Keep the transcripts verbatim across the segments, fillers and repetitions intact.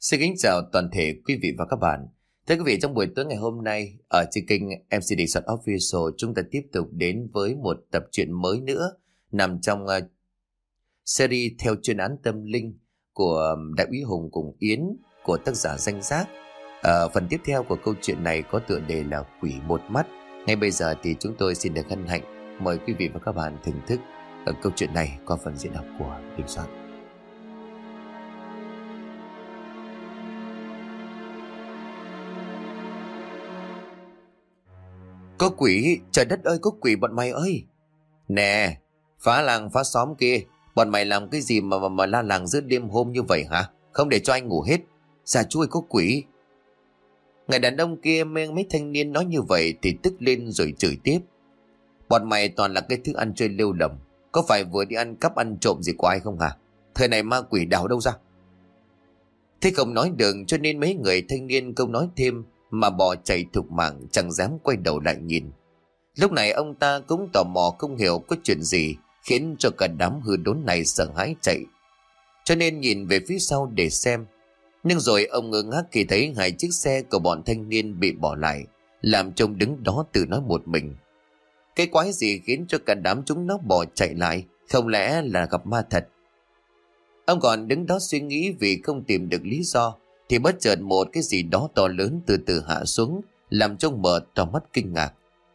Xin kính chào toàn thể quý vị và các bạn. Thưa quý vị, trong buổi tối ngày hôm nay ở trên kênh em xê đê Soạn Official, chúng ta tiếp tục đến với một tập truyện mới nữa nằm trong uh, series theo chuyên án tâm linh của Đại úy Hùng cùng Yến của tác giả Danh Giác. Uh, phần tiếp theo của câu chuyện này có tựa đề là Quỷ Một Mắt. Ngay bây giờ thì chúng tôi xin được hân hạnh mời quý vị và các bạn thưởng thức uh, câu chuyện này qua phần diễn đọc của Đình Soạn. Có quỷ, trời đất ơi, có quỷ bọn mày ơi. Nè, phá làng phá xóm kia, bọn mày làm cái gì mà mà, mà la làng giữa đêm hôm như vậy hả? Không để cho anh ngủ hết. Già chui có quỷ. Người đàn ông kia nghe mấy thanh niên nói như vậy thì tức lên rồi chửi tiếp. Bọn mày toàn là cái thứ ăn chơi lêu lỏng. Có phải vừa đi ăn cắp ăn trộm gì của ai không hả? Thời này ma quỷ đào đâu ra? Thế không nói được cho nên mấy người thanh niên không nói thêm mà bỏ chạy thục mạng, chẳng dám quay đầu lại nhìn. Lúc này ông ta cũng tò mò không hiểu có chuyện gì khiến cho cả đám hư đốn này sợ hãi chạy, cho nên nhìn về phía sau để xem. Nhưng rồi ông ngơ ngác khi thấy hai chiếc xe của bọn thanh niên bị bỏ lại, làm trông đứng đó tự nói một mình. Cái quái gì khiến cho cả đám chúng nó bỏ chạy lại? Không lẽ là gặp ma thật? Ông còn đứng đó suy nghĩ vì không tìm được lý do, thì bất chợt một cái gì đó to lớn từ từ hạ xuống, làm trông mở to mắt kinh ngạc.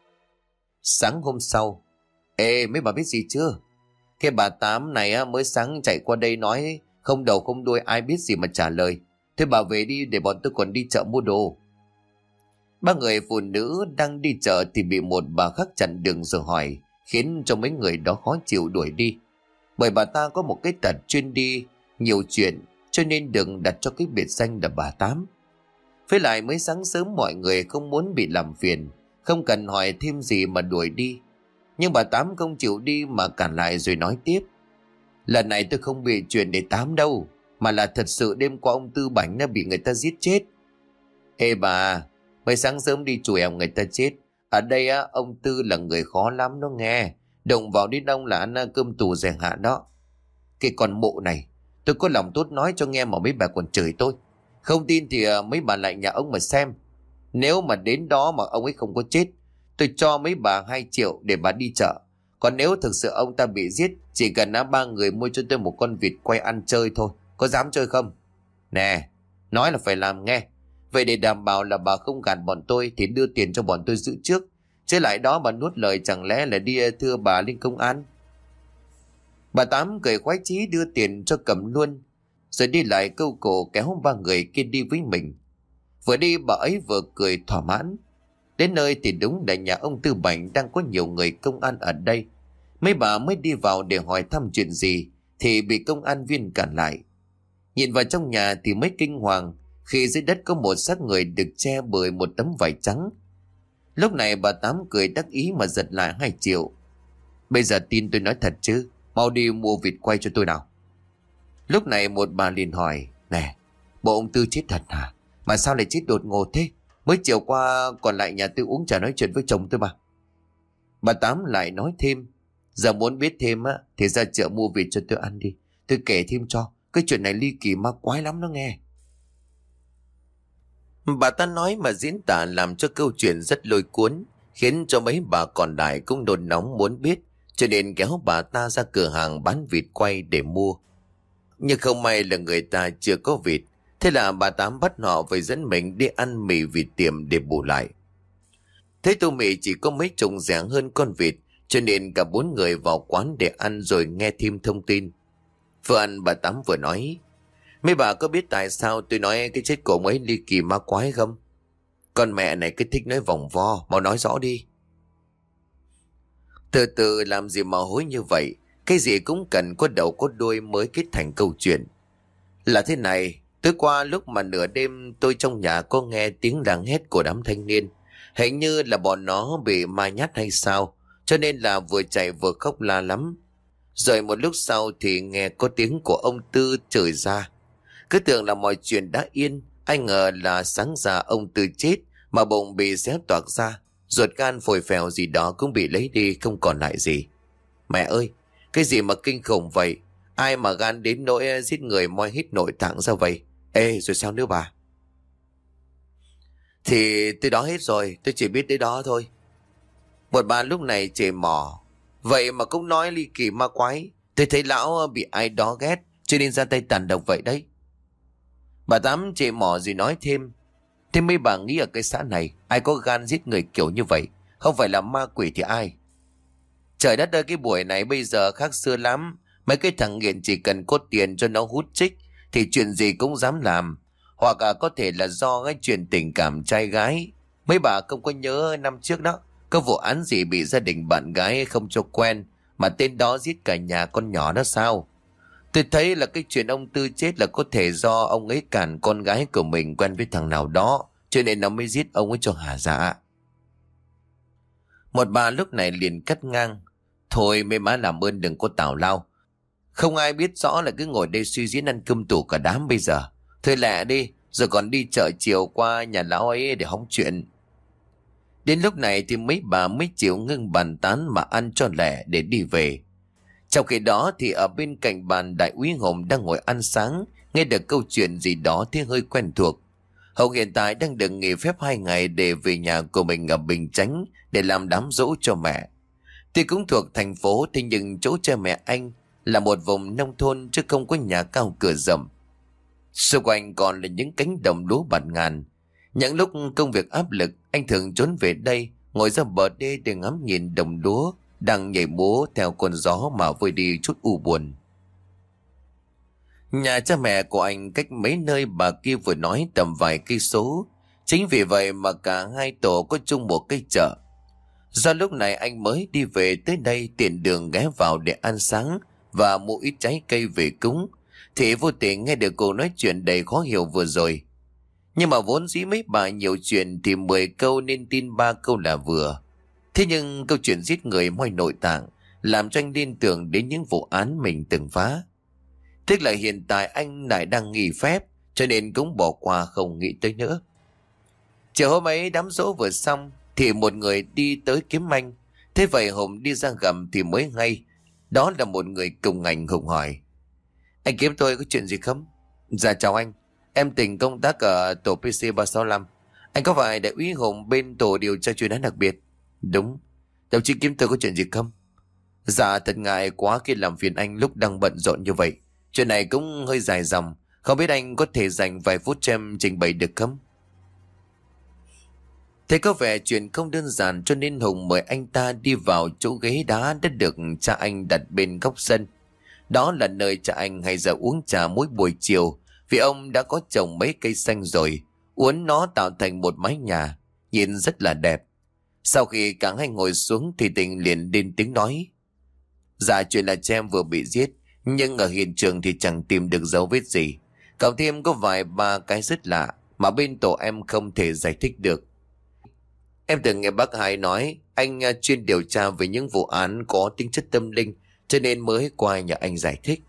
Sáng hôm sau, ê mấy bà biết gì chưa? Cái bà Tám này á, mới sáng chạy qua đây nói không đầu không đuôi, ai biết gì mà trả lời. Thôi bà về đi để bọn tôi còn đi chợ mua đồ. Ba người phụ nữ đang đi chợ thì bị một bà khác chặn đường rồi hỏi, khiến cho mấy người đó khó chịu đuổi đi. Bởi bà ta có một cái tật chuyên đi nhiều chuyện, cho nên đừng đặt cho cái biệt danh là bà Tám. Với lại mới sáng sớm mọi người không muốn bị làm phiền, không cần hỏi thêm gì mà đuổi đi. Nhưng bà Tám không chịu đi mà cản lại rồi nói tiếp. Lần này tôi không bị chuyện để Tám đâu, mà là thật sự đêm qua ông Tư Bảnh đã bị người ta giết chết. Ê bà, mới sáng sớm đi chùa em người ta chết. Ở đây á, ông Tư là người khó lắm đó nghe. Động vào đến đông là ăn cơm tù rèn hạ đó. Cái con mụ này, tôi có lòng tốt nói cho nghe mà mấy bà còn chửi tôi. Không tin thì mấy bà lại nhà ông mà xem. Nếu mà đến đó mà ông ấy không có chết, tôi cho mấy bà hai triệu để bà đi chợ. Còn nếu thực sự ông ta bị giết, chỉ cần á ba người mua cho tôi một con vịt quay ăn chơi thôi. Có dám chơi không? Nè, nói là phải làm nghe. Vậy để đảm bảo là bà không gạt bọn tôi thì đưa tiền cho bọn tôi giữ trước. Chứ lại đó bà nuốt lời chẳng lẽ là đi thưa bà lên công an. Bà Tám cười khoái chí đưa tiền cho Cầm luôn, rồi đi lại câu cổ kéo ba người kia đi với mình. Vừa đi bà ấy vừa cười thỏa mãn. Đến nơi thì đúng là nhà ông Tư Bảnh đang có nhiều người công an ở đây. Mấy bà mới đi vào để hỏi thăm chuyện gì thì bị công an viên cản lại. Nhìn vào trong nhà thì mới kinh hoàng khi dưới đất có một xác người được che bởi một tấm vải trắng. Lúc này bà Tám cười đắc ý mà giật lại hai triệu. Bây giờ tin tôi nói thật chứ? Mau đi mua vịt quay cho tôi nào. Lúc này một bà liền hỏi. Nè, bộ ông Tư chết thật hả? Mà sao lại chết đột ngột thế? Mới chiều qua còn lại nhà tôi uống trà nói chuyện với chồng tôi mà. Bà Tám lại nói thêm. Giờ muốn biết thêm á thì ra chợ mua vịt cho tôi ăn đi. Tôi kể thêm cho. Cái chuyện này ly kỳ ma quái lắm đó nghe. Bà ta nói mà diễn tả làm cho câu chuyện rất lôi cuốn, khiến cho mấy bà còn lại cũng nôn nóng muốn biết, cho nên kéo bà ta ra cửa hàng bán vịt quay để mua. Nhưng không may là người ta chưa có vịt, thế là bà Tám bắt họ phải dẫn mình đi ăn mì vịt tiệm để bù lại. Thế tô mì chỉ có mấy chục rẻ hơn con vịt, cho nên cả bốn người vào quán để ăn rồi nghe thêm thông tin. Vừa ăn bà Tám vừa nói. Mấy bà có biết tại sao tôi nói cái chết của ông ấy ly kỳ ma quái không? Con mẹ này cứ thích nói vòng vo, mau nói rõ đi. Từ từ làm gì mà hối như vậy. Cái gì cũng cần có đầu có đuôi mới kết thành câu chuyện. Là thế này, tối qua lúc mà nửa đêm tôi trong nhà có nghe tiếng đàn hét của đám thanh niên. Hình như là bọn nó bị ma nhát hay sao, cho nên là vừa chạy vừa khóc la lắm. Rồi một lúc sau thì nghe có tiếng của ông Tư chửi ra. Cứ tưởng là mọi chuyện đã yên, ai ngờ là sáng ra ông Tư chết mà bụng bị xé toạc ra, ruột gan phổi phèo gì đó cũng bị lấy đi không còn lại gì. Mẹ ơi, cái gì mà kinh khủng vậy? Ai mà gan đến nỗi giết người moi hít nội tạng ra vậy? Ê rồi sao nữa bà? Thì tới đó hết rồi, tôi chỉ biết tới đó thôi. Một bà lúc này chề mỏ. Vậy mà cũng nói ly kỳ ma quái. Tôi thấy lão bị ai đó ghét, cho nên ra tay tàn độc vậy đấy. Bà Tám chề mỏ rồi nói thêm. Thế mấy bà nghĩ ở cái xã này, ai có gan giết người kiểu như vậy? Không phải là ma quỷ thì ai? Trời đất ơi, cái buổi này bây giờ khác xưa lắm. Mấy cái thằng nghiện chỉ cần có tiền cho nó hút chích thì chuyện gì cũng dám làm. Hoặc là có thể là do cái chuyện tình cảm trai gái. Mấy bà không có nhớ năm trước đó, có vụ án gì bị gia đình bạn gái không cho quen mà tên đó giết cả nhà con nhỏ đó sao? Tôi thấy là cái chuyện ông Tư chết là có thể do ông ấy cản con gái của mình quen với thằng nào đó, cho nên nó mới giết ông ấy cho hả dạ. Một bà lúc này liền cắt ngang. Thôi mấy má làm ơn đừng có tào lao. Không ai biết rõ là cứ ngồi đây suy diễn ăn cơm tủ cả đám bây giờ. Thôi lẹ đi, rồi còn đi chợ chiều qua nhà lão ấy để hóng chuyện. Đến lúc này thì mấy bà mới chịu ngưng bàn tán mà ăn cho lẹ để đi về. Trong khi đó thì ở bên cạnh bàn đại úy Hồng đang ngồi ăn sáng, nghe được câu chuyện gì đó thì hơi quen thuộc. Hồng hiện tại đang được nghỉ phép hai ngày để về nhà của mình ở Bình Chánh để làm đám giỗ cho mẹ. Tuy cũng thuộc thành phố thế nhưng chỗ cha mẹ anh là một vùng nông thôn chứ không có nhà cao cửa rộng. Xung quanh còn là những cánh đồng lúa bạt ngàn. Những lúc công việc áp lực, anh thường trốn về đây, ngồi ra bờ đê để ngắm nhìn đồng lúa đang nhảy múa theo con gió mà vơi đi chút u buồn. Nhà cha mẹ của anh cách mấy nơi bà kia vừa nói tầm vài cây số. Chính vì vậy mà cả hai tổ có chung một cây chợ. Do lúc này anh mới đi về tới đây tiện đường ghé vào để ăn sáng và mua ít trái cây về cúng, thì vô tình nghe được cô nói chuyện đầy khó hiểu vừa rồi. Nhưng mà vốn dĩ mấy bà nhiều chuyện thì mười câu nên tin ba câu là vừa. Thế nhưng câu chuyện giết người moi nội tạng làm cho anh liên tưởng đến những vụ án mình từng phá. Tức là hiện tại anh lại đang nghỉ phép, cho nên cũng bỏ qua không nghĩ tới nữa. Chiều hôm ấy đám giỗ vừa xong thì một người đi tới kiếm anh. Thế vậy Hùng đi ra gầm thì mới ngay đó là một người cùng ngành. Hùng hỏi: Anh kiếm tôi có chuyện gì không? Dạ chào anh, em tình công tác ở tổ pê xê ba sáu lăm. Anh có phải đại úy Hùng bên tổ điều tra chuyên án đặc biệt? Đúng. Đồng chí kiếm tôi có chuyện gì không? Dạ thật ngại quá khi làm phiền anh lúc đang bận rộn như vậy. Chuyện này cũng hơi dài dòng, không biết anh có thể dành vài phút cho em trình bày được không? Thế có vẻ chuyện không đơn giản cho nên Hùng mời anh ta đi vào chỗ ghế đá đã được cha anh đặt bên góc sân. Đó là nơi cha anh hay ra uống trà mỗi buổi chiều, vì ông đã có trồng mấy cây xanh rồi, uốn nó tạo thành một mái nhà, nhìn rất là đẹp. Sau khi cả hai ngồi xuống thì Tình liền lên tiếng nói: Dạ chuyện là cha em vừa bị giết, nhưng ở hiện trường thì chẳng tìm được dấu vết gì. Cộng thêm có vài ba cái rất lạ mà bên tổ em không thể giải thích được. Em từng nghe bác Hải nói anh à, chuyên điều tra về những vụ án có tính chất tâm linh, cho nên mới qua nhà anh giải thích.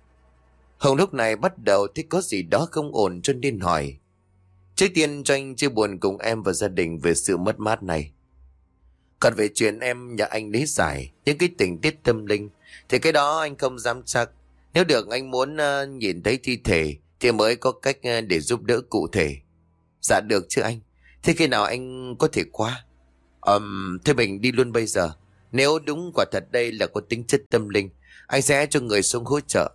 Hồng lúc này bắt đầu thấy có gì đó không ổn cho nên hỏi: Trước tiên cho anh chia buồn cùng em và gia đình về sự mất mát này. Còn về chuyện em nhà anh lý giải những cái tình tiết tâm linh thì cái đó anh không dám chắc. Nếu được anh muốn uh, nhìn thấy thi thể thì mới có cách uh, để giúp đỡ cụ thể. Dạ được chứ anh. Thế khi nào anh có thể qua? Um, thế mình đi luôn bây giờ. Nếu đúng quả thật đây là có tính chất tâm linh, anh sẽ cho người xuống hỗ trợ.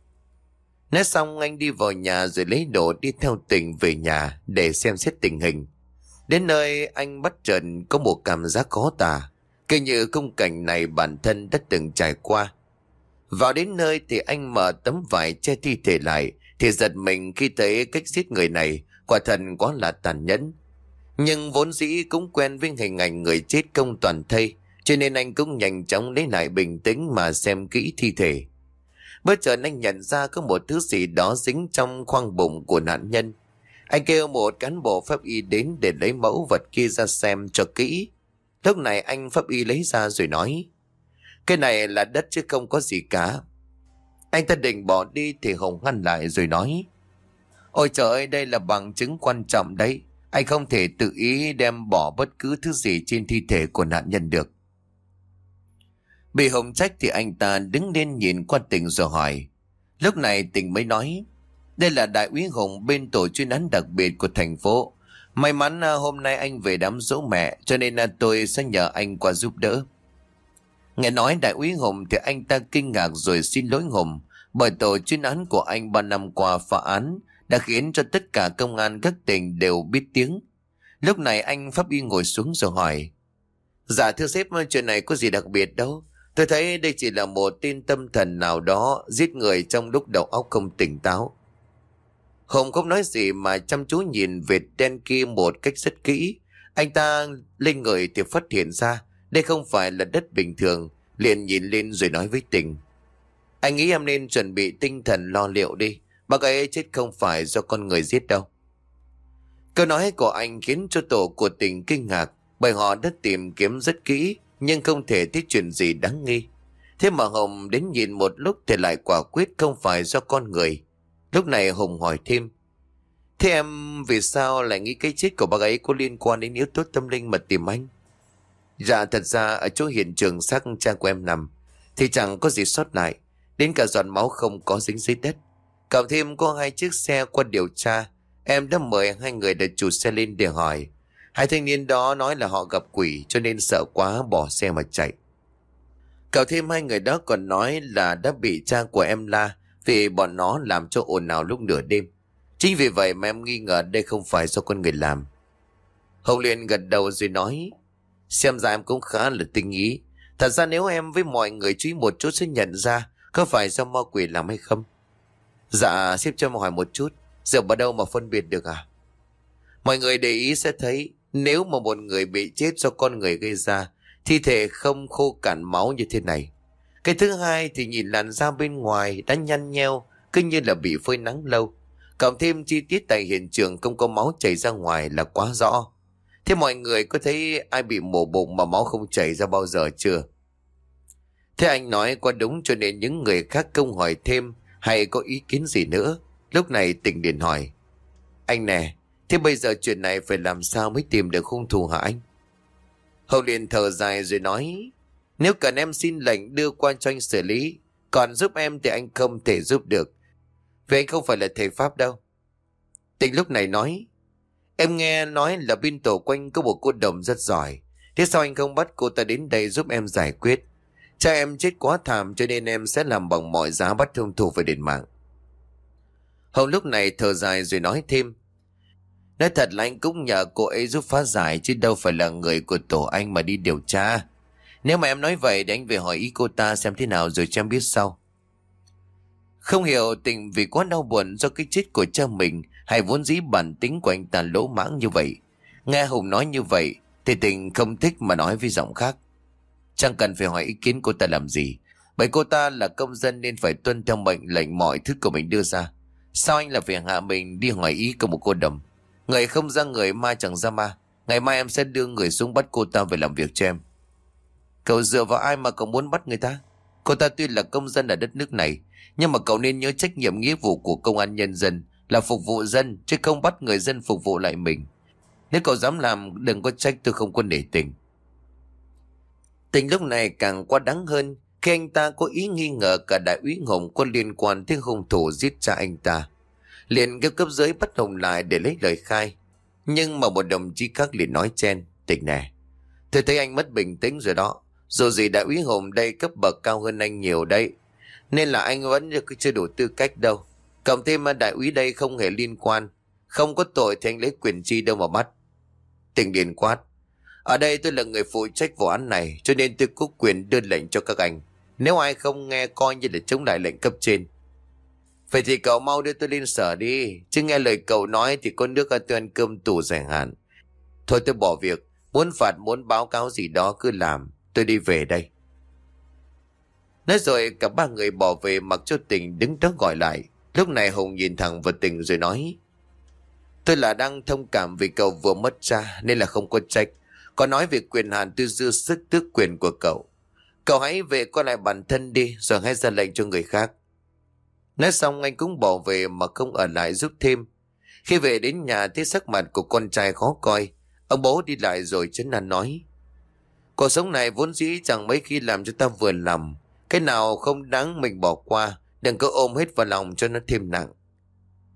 Nói xong anh đi vào nhà rồi lấy đồ đi theo Tình về nhà để xem xét tình hình. Đến nơi anh bắt chợt có một cảm giác khó tả, cứ như khung cảnh này bản thân đã từng trải qua. Vào đến nơi thì anh mở tấm vải che thi thể lại thì giật mình khi thấy cách giết người này quả thật quá là tàn nhẫn. Nhưng vốn dĩ cũng quen với hình ảnh người chết không toàn thây, cho nên anh cũng nhanh chóng lấy lại bình tĩnh mà xem kỹ thi thể. Bất chợt anh nhận ra có một thứ gì đó dính trong khoang bụng của nạn nhân. Anh kêu một cán bộ pháp y đến để lấy mẫu vật kia ra xem cho kỹ. Lúc này anh pháp y lấy ra rồi nói: Cái này là đất chứ không có gì cả. Anh ta định bỏ đi thì Hùng ngăn lại rồi nói: Ôi trời ơi, đây là bằng chứng quan trọng đấy. Anh không thể tự ý đem bỏ bất cứ thứ gì trên thi thể của nạn nhân được. Bị Hùng trách thì anh ta đứng lên nhìn qua Tình rồi hỏi. Lúc này Tình mới nói: Đây là đại úy Hùng bên tổ chuyên án đặc biệt của thành phố. May mắn à, hôm nay anh về đám giỗ mẹ cho nên à, tôi sẽ nhờ anh qua giúp đỡ. Nghe nói đại úy Hùng thì anh ta kinh ngạc rồi xin lỗi Hùng, bởi tổ chuyên án của anh ba năm qua phá án đã khiến cho tất cả công an các tỉnh đều biết tiếng. Lúc này anh Pháp Y ngồi xuống rồi hỏi: Dạ thưa sếp, chuyện này có gì đặc biệt đâu. Tôi thấy đây chỉ là một tên tâm thần nào đó giết người trong lúc đầu óc không tỉnh táo. Hùng không nói gì mà chăm chú nhìn vệt đen kia một cách rất kỹ. Anh ta lên người thì phát hiện ra đây không phải là đất bình thường, liền nhìn lên rồi nói với Tình: Anh nghĩ em nên chuẩn bị tinh thần lo liệu đi. Bác ấy chết không phải do con người giết đâu. Câu nói của anh khiến cho tổ của Tình kinh ngạc, bởi họ đã tìm kiếm rất kỹ nhưng không thể thấy chuyện gì đáng nghi. Thế mà Hùng đến nhìn một lúc thì lại quả quyết không phải do con người. Lúc này Hùng hỏi thêm: Thế em vì sao lại nghĩ cái chết của bác ấy có liên quan đến yếu tố tâm linh mà tìm anh? Dạ thật ra ở chỗ hiện trường xác cha của em nằm thì chẳng có gì sót lại, đến cả giọt máu không có dính dưới đất. Cộng thêm có hai chiếc xe qua điều tra, em đã mời hai người để chủ xe lên để hỏi. Hai thanh niên đó nói là họ gặp quỷ cho nên sợ quá bỏ xe mà chạy. Cộng thêm hai người đó còn nói là đã bị cha của em la vì bọn nó làm cho ồn ào lúc nửa đêm. Chính vì vậy mà em nghi ngờ đây không phải do con người làm. Hồng liền gật đầu rồi nói: Xem ra em cũng khá là tinh ý. Thật ra nếu em với mọi người chú ý một chút sẽ nhận ra có phải do ma quỷ làm hay không. Dạ xếp cho em hỏi một chút, giờ vào đâu mà phân biệt được à? Mọi người để ý sẽ thấy nếu mà một người bị chết do con người gây ra, thi thể không khô cạn máu như thế này. Cái thứ hai thì nhìn làn da bên ngoài đã nhăn nheo, cứ như là bị phơi nắng lâu. Cộng thêm chi tiết tại hiện trường không có máu chảy ra ngoài là quá rõ. Thế mọi người có thấy ai bị mổ bụng mà máu không chảy ra bao giờ chưa? Thế anh nói quá đúng, cho nên những người khác không hỏi thêm hay có ý kiến gì nữa. Lúc này Tình liền hỏi: Anh nè, thế bây giờ chuyện này phải làm sao mới tìm được hung thủ hả anh? Hậu liền thở dài rồi nói: Nếu cần em xin lệnh đưa qua cho anh xử lý, còn giúp em thì anh không thể giúp được, vì anh không phải là thầy Pháp đâu. Tình lúc này nói: Em nghe nói là bên tổ quanh có một cô đồng rất giỏi, thế sao anh không bắt cô ta đến đây giúp em giải quyết? Cha em chết quá thảm cho nên em sẽ làm bằng mọi giá bắt hung thủ phải đền mạng. Hậu lúc này thở dài rồi nói thêm: Nói thật là anh cũng nhờ cô ấy giúp phá giải, chứ đâu phải là người của tổ anh mà đi điều tra. Nếu mà em nói vậy thì anh về hỏi ý cô ta xem thế nào rồi cho em biết sau. Không hiểu Tình vì quá đau buồn do cái chết của cha mình hay vốn dĩ bản tính của anh ta lỗ mãng như vậy. Nghe Hùng nói như vậy thì Tình không thích mà nói với giọng khác: Chẳng cần phải hỏi ý kiến cô ta làm gì, bởi cô ta là công dân nên phải tuân theo mệnh lệnh mọi thứ của mình đưa ra. Sao anh là phải hạ mình đi hỏi ý của một cô đồng? Người không ra người, ma chẳng ra ma. Ngày mai em sẽ đưa người xuống bắt cô ta về làm việc cho em. Cậu dựa vào ai mà cậu muốn bắt người ta? Cô ta tuy là công dân ở đất nước này, nhưng mà cậu nên nhớ trách nhiệm nghĩa vụ của công an nhân dân là phục vụ dân, chứ không bắt người dân phục vụ lại mình. Nếu cậu dám làm, đừng có trách tôi không có nể tình. Tình lúc này càng quá đáng hơn khi anh ta có ý nghi ngờ cả đại úy Hùng có liên quan tới hung thủ giết cha anh ta. Liền kêu cấp dưới bắt Hùng lại để lấy lời khai. Nhưng mà một đồng chí khác liền nói chen: Tình nè, tôi thấy anh mất bình tĩnh rồi đó. Dù gì đại úy Hùng đây cấp bậc cao hơn anh nhiều đấy, nên là anh vẫn chưa đủ tư cách đâu. Cộng thêm đại úy đây không hề liên quan, không có tội thì anh lấy quyền chi đâu mà bắt. Tình liền quát: Ở đây tôi là người phụ trách vụ án này, cho nên tôi có quyền đưa lệnh cho các anh. Nếu ai không nghe coi như là chống lại lệnh cấp trên. Vậy thì cậu mau đưa tôi lên sở đi, chứ nghe lời cậu nói thì có nước tôi ăn cơm tù dài hạn. Thôi tôi bỏ việc, muốn phạt muốn báo cáo gì đó cứ làm, tôi đi về đây. Nói rồi cả ba người bỏ về, mặc cho Tình đứng đó gọi lại. Lúc này Hùng nhìn thẳng vào Tình rồi nói: Tôi là đang thông cảm vì cậu vừa mất cha nên là không có trách. Có nói về quyền hạn tôi dư sức tước quyền của cậu. Cậu hãy về coi lại bản thân đi, rồi hãy ra lệnh cho người khác. Nói xong anh cũng bỏ về mà không ở lại giúp thêm. Khi về đến nhà thấy sắc mặt của con trai khó coi, ông bố đi lại rồi trấn an nói: Cuộc sống này vốn dĩ chẳng mấy khi làm cho ta vừa lòng. Cái nào không đáng mình bỏ qua, đừng có ôm hết vào lòng cho nó thêm nặng.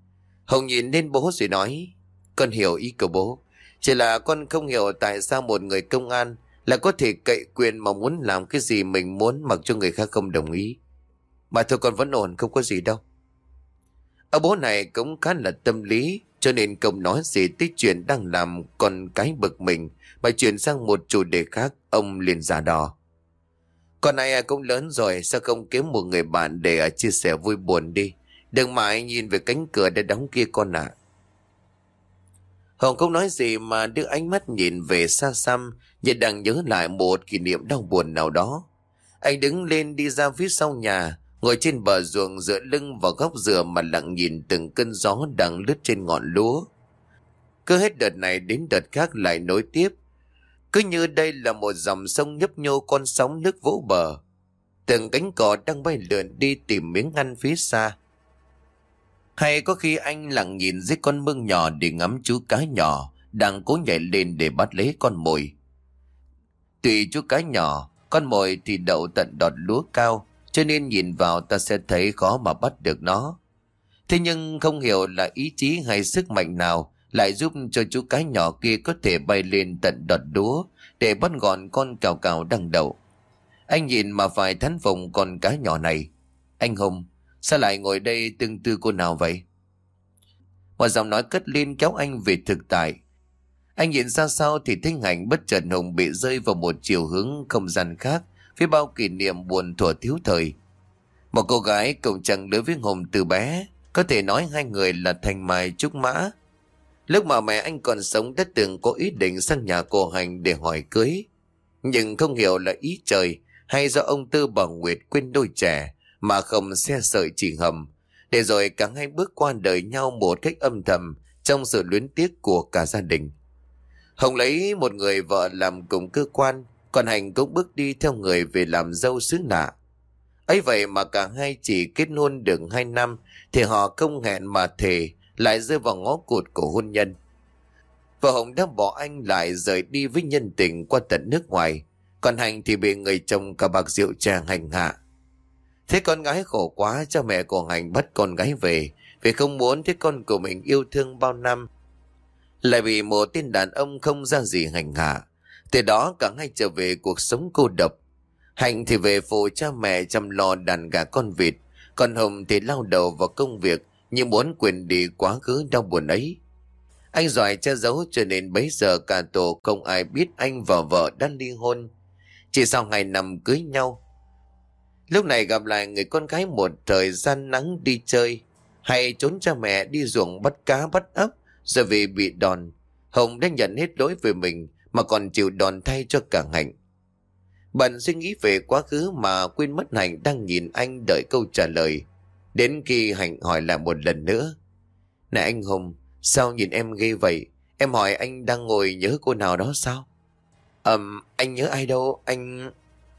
Hồng nhìn lên bố rồi nói, con hiểu ý của bố. Chỉ là con không hiểu tại sao một người công an là có thể cậy quyền mà muốn làm cái gì mình muốn mặc cho người khác không đồng ý. Mà thôi con vẫn ổn, không có gì đâu. Ông bố này cũng khá là tâm lý, cho nên không nói gì tới chuyện đang làm con cái bực mình, mà chuyển sang một chủ đề khác. Ông liền giả đò. Con này cũng lớn rồi, sao không kiếm một người bạn để chia sẻ vui buồn đi. Đừng mãi nhìn về cánh cửa đã đóng kia con ạ. Hồng không nói gì mà đưa ánh mắt nhìn về xa xăm, như đang nhớ lại một kỷ niệm đau buồn nào đó. Anh đứng lên đi ra phía sau nhà, ngồi trên bờ ruộng dựa lưng vào góc dừa mà lặng nhìn từng cơn gió đang lướt trên ngọn lúa. Cứ hết đợt này đến đợt khác lại nối tiếp. Cứ như đây là một dòng sông nhấp nhô con sóng nước vỗ bờ. Từng cánh cỏ đang bay lượn đi tìm miếng ăn phía xa. Hay có khi anh lặng nhìn dưới con mương nhỏ để ngắm chú cá nhỏ đang cố nhảy lên để bắt lấy con mồi. Tùy chú cá nhỏ, con mồi thì đậu tận đọt lúa cao, cho nên nhìn vào ta sẽ thấy khó mà bắt được nó. Thế nhưng không hiểu là ý chí hay sức mạnh nào lại giúp cho chú cá nhỏ kia có thể bay lên tận đọt lúa để bắt gọn con cào cào đang đậu. Anh nhìn mà phải thán phục con cá nhỏ này. Anh Hùng, sao lại ngồi đây tương tư cô nào vậy? Một giọng nói cất lên kéo anh về thực tại. Anh nhìn ra sau thì thấy Hạnh bất chợt Hùng bị rơi vào một chiều hướng không gian khác, phía bao kỷ niệm buồn thuở thiếu thời. Một cô gái cùng chàng lứa với Hùng từ bé, có thể nói hai người là thành mai trúc mã. Lúc mà mẹ anh còn sống đã từng có ý định sang nhà cô Hạnh để hỏi cưới. Nhưng không hiểu là ý trời hay do ông Tư bà Nguyệt quên đôi trẻ mà không xe sợi chỉ hầm, để rồi cả hai bước qua đời nhau một cách âm thầm trong sự luyến tiếc của cả gia đình. Hồng lấy một người vợ làm cùng cơ quan, còn Hạnh cũng bước đi theo người về làm dâu xứ lạ. Ấy vậy mà cả hai chỉ kết hôn được hai năm thì họ không hẹn mà thề lại rơi vào ngõ cụt của hôn nhân. Vợ Hồng đã bỏ anh lại rời đi với nhân tình qua tận nước ngoài, còn Hạnh thì bị người chồng cà bạc rượu chè hành hạ. Thế con gái khổ quá, cha mẹ của Hạnh bắt con gái về vì không muốn thấy con của mình yêu thương bao năm lại bị một tên đàn ông không ra gì hành hạ. Từ đó cả hai trở về cuộc sống cô độc. Hạnh thì về phụ cha mẹ chăm lo đàn gà con vịt, còn Hồng thì lao đầu vào công việc như muốn quên đi quá khứ đau buồn ấy. Anh giỏi che giấu cho nên bấy giờ cả tổ không ai biết anh và vợ đã ly hôn. Chỉ sau hai năm cưới nhau, lúc này gặp lại người con gái một thời gian nắng đi chơi hay trốn cha mẹ đi ruộng bắt cá bắt ấp, giờ vì bị đòn, Hồng đã nhận hết lỗi về mình mà còn chịu đòn thay cho cả Hạnh. Bận suy nghĩ về quá khứ mà quên mất Hạnh đang nhìn anh đợi câu trả lời. Đến khi Hạnh hỏi lại một lần nữa. Này anh Hùng, sao nhìn em ghê vậy? Em hỏi anh đang ngồi nhớ cô nào đó sao? Ừm, anh nhớ ai đâu, anh...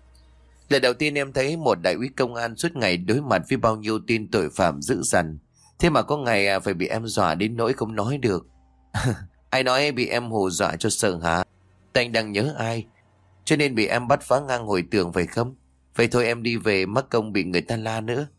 Lần đầu tiên em thấy một đại úy công an suốt ngày đối mặt với bao nhiêu tin tội phạm dữ dằn. Thế mà có ngày phải bị em dọa đến nỗi không nói được. Ai nói bị em hù dọa cho sợ hả? Anh đang nhớ ai? Cho nên bị em bắt phá ngang hồi tường phải không? Vậy thôi em đi về mắc công bị người ta la nữa.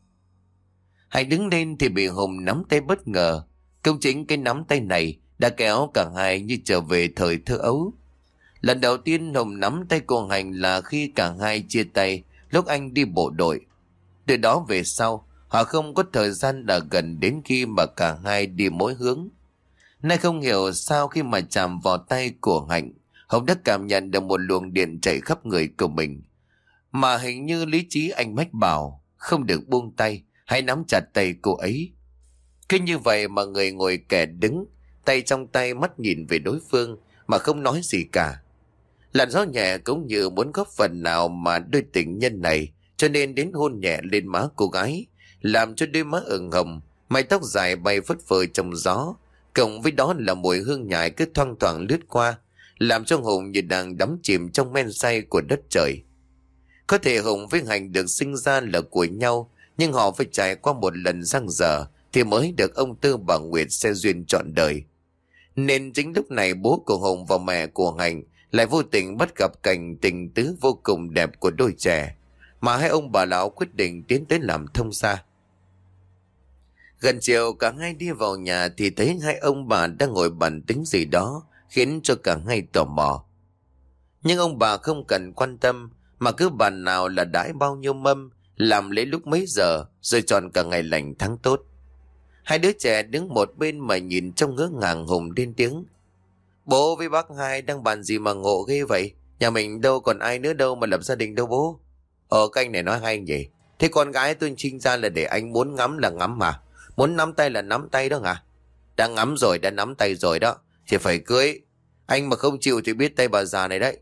Hãy đứng lên thì bị Hùng nắm tay bất ngờ. Công chính cái nắm tay này đã kéo cả hai như trở về thời thơ ấu. Lần đầu tiên Hùng nắm tay cô Hành là khi cả hai chia tay lúc anh đi bộ đội. Từ đó về sau, họ không có thời gian đã gần đến khi mà cả hai đi mỗi hướng. Nay không hiểu sao khi mà chạm vào tay của Hạnh, Hùng đã cảm nhận được một luồng điện chạy khắp người của mình. Mà hình như lý trí anh mách bảo không được buông tay, hãy nắm chặt tay cô ấy. Cứ như vậy mà người ngồi kẻ đứng, tay trong tay mắt nhìn về đối phương mà không nói gì cả. Làn gió nhẹ cũng như muốn góp phần nào mà đôi tình nhân này, cho nên đến hôn nhẹ lên má cô gái, làm cho đôi má ửng hồng, mái tóc dài bay phất phơ trong gió, cộng với đó là mùi hương nhài cứ thoang thoảng lướt qua, làm cho Hùng như đang đắm chìm trong men say của đất trời. Có thể Hùng với Hành được sinh ra là của nhau, nhưng họ phải trải qua một lần giăng dở thì mới được ông Tư bà Nguyệt xe duyên trọn đời. Nên chính lúc này bố của Hùng và mẹ của Hành lại vô tình bắt gặp cảnh tình tứ vô cùng đẹp của đôi trẻ, mà hai ông bà lão quyết định tiến tới làm thông gia. Gần chiều cả hai đi vào nhà thì thấy hai ông bà đang ngồi bàn tính gì đó, khiến cho cả hai tò mò. Nhưng ông bà không cần quan tâm, mà cứ bàn nào là đãi bao nhiêu mâm, làm lễ lúc mấy giờ, rồi chọn cả ngày lành tháng tốt. Hai đứa trẻ đứng một bên mà nhìn trong ngỡ ngàng. Hùng lên tiếng: "Bố với bác hai đang bàn gì mà ngộ ghê vậy? Nhà mình đâu còn ai nữa đâu mà lập gia đình đâu bố." Ờ cái anh này nói hay nhỉ. Thế con gái tôi sinh ra là để anh muốn ngắm là ngắm mà, muốn nắm tay là nắm tay đó hả? Đã ngắm rồi, đã nắm tay rồi đó thì phải cưới. Anh mà không chịu thì biết tay bà già này đấy.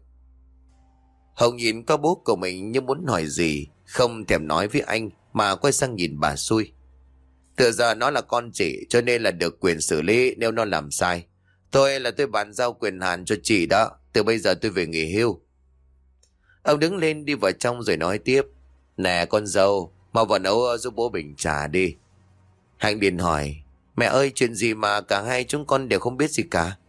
Hồng nhìn qua bố của mình như muốn hỏi gì, không thèm nói với anh mà quay sang nhìn bà xui. Tự giờ nó là con chị cho nên là được quyền xử lý nếu nó làm sai. Tôi là tôi bàn giao quyền hạn cho chị đó, từ bây giờ tôi về nghỉ hưu. Ông đứng lên đi vào trong rồi nói tiếp: "Nè con dâu, mau vào nấu giúp bố bình trà đi." Hạnh liền hỏi: "Mẹ ơi, chuyện gì mà cả hai chúng con đều không biết gì cả?"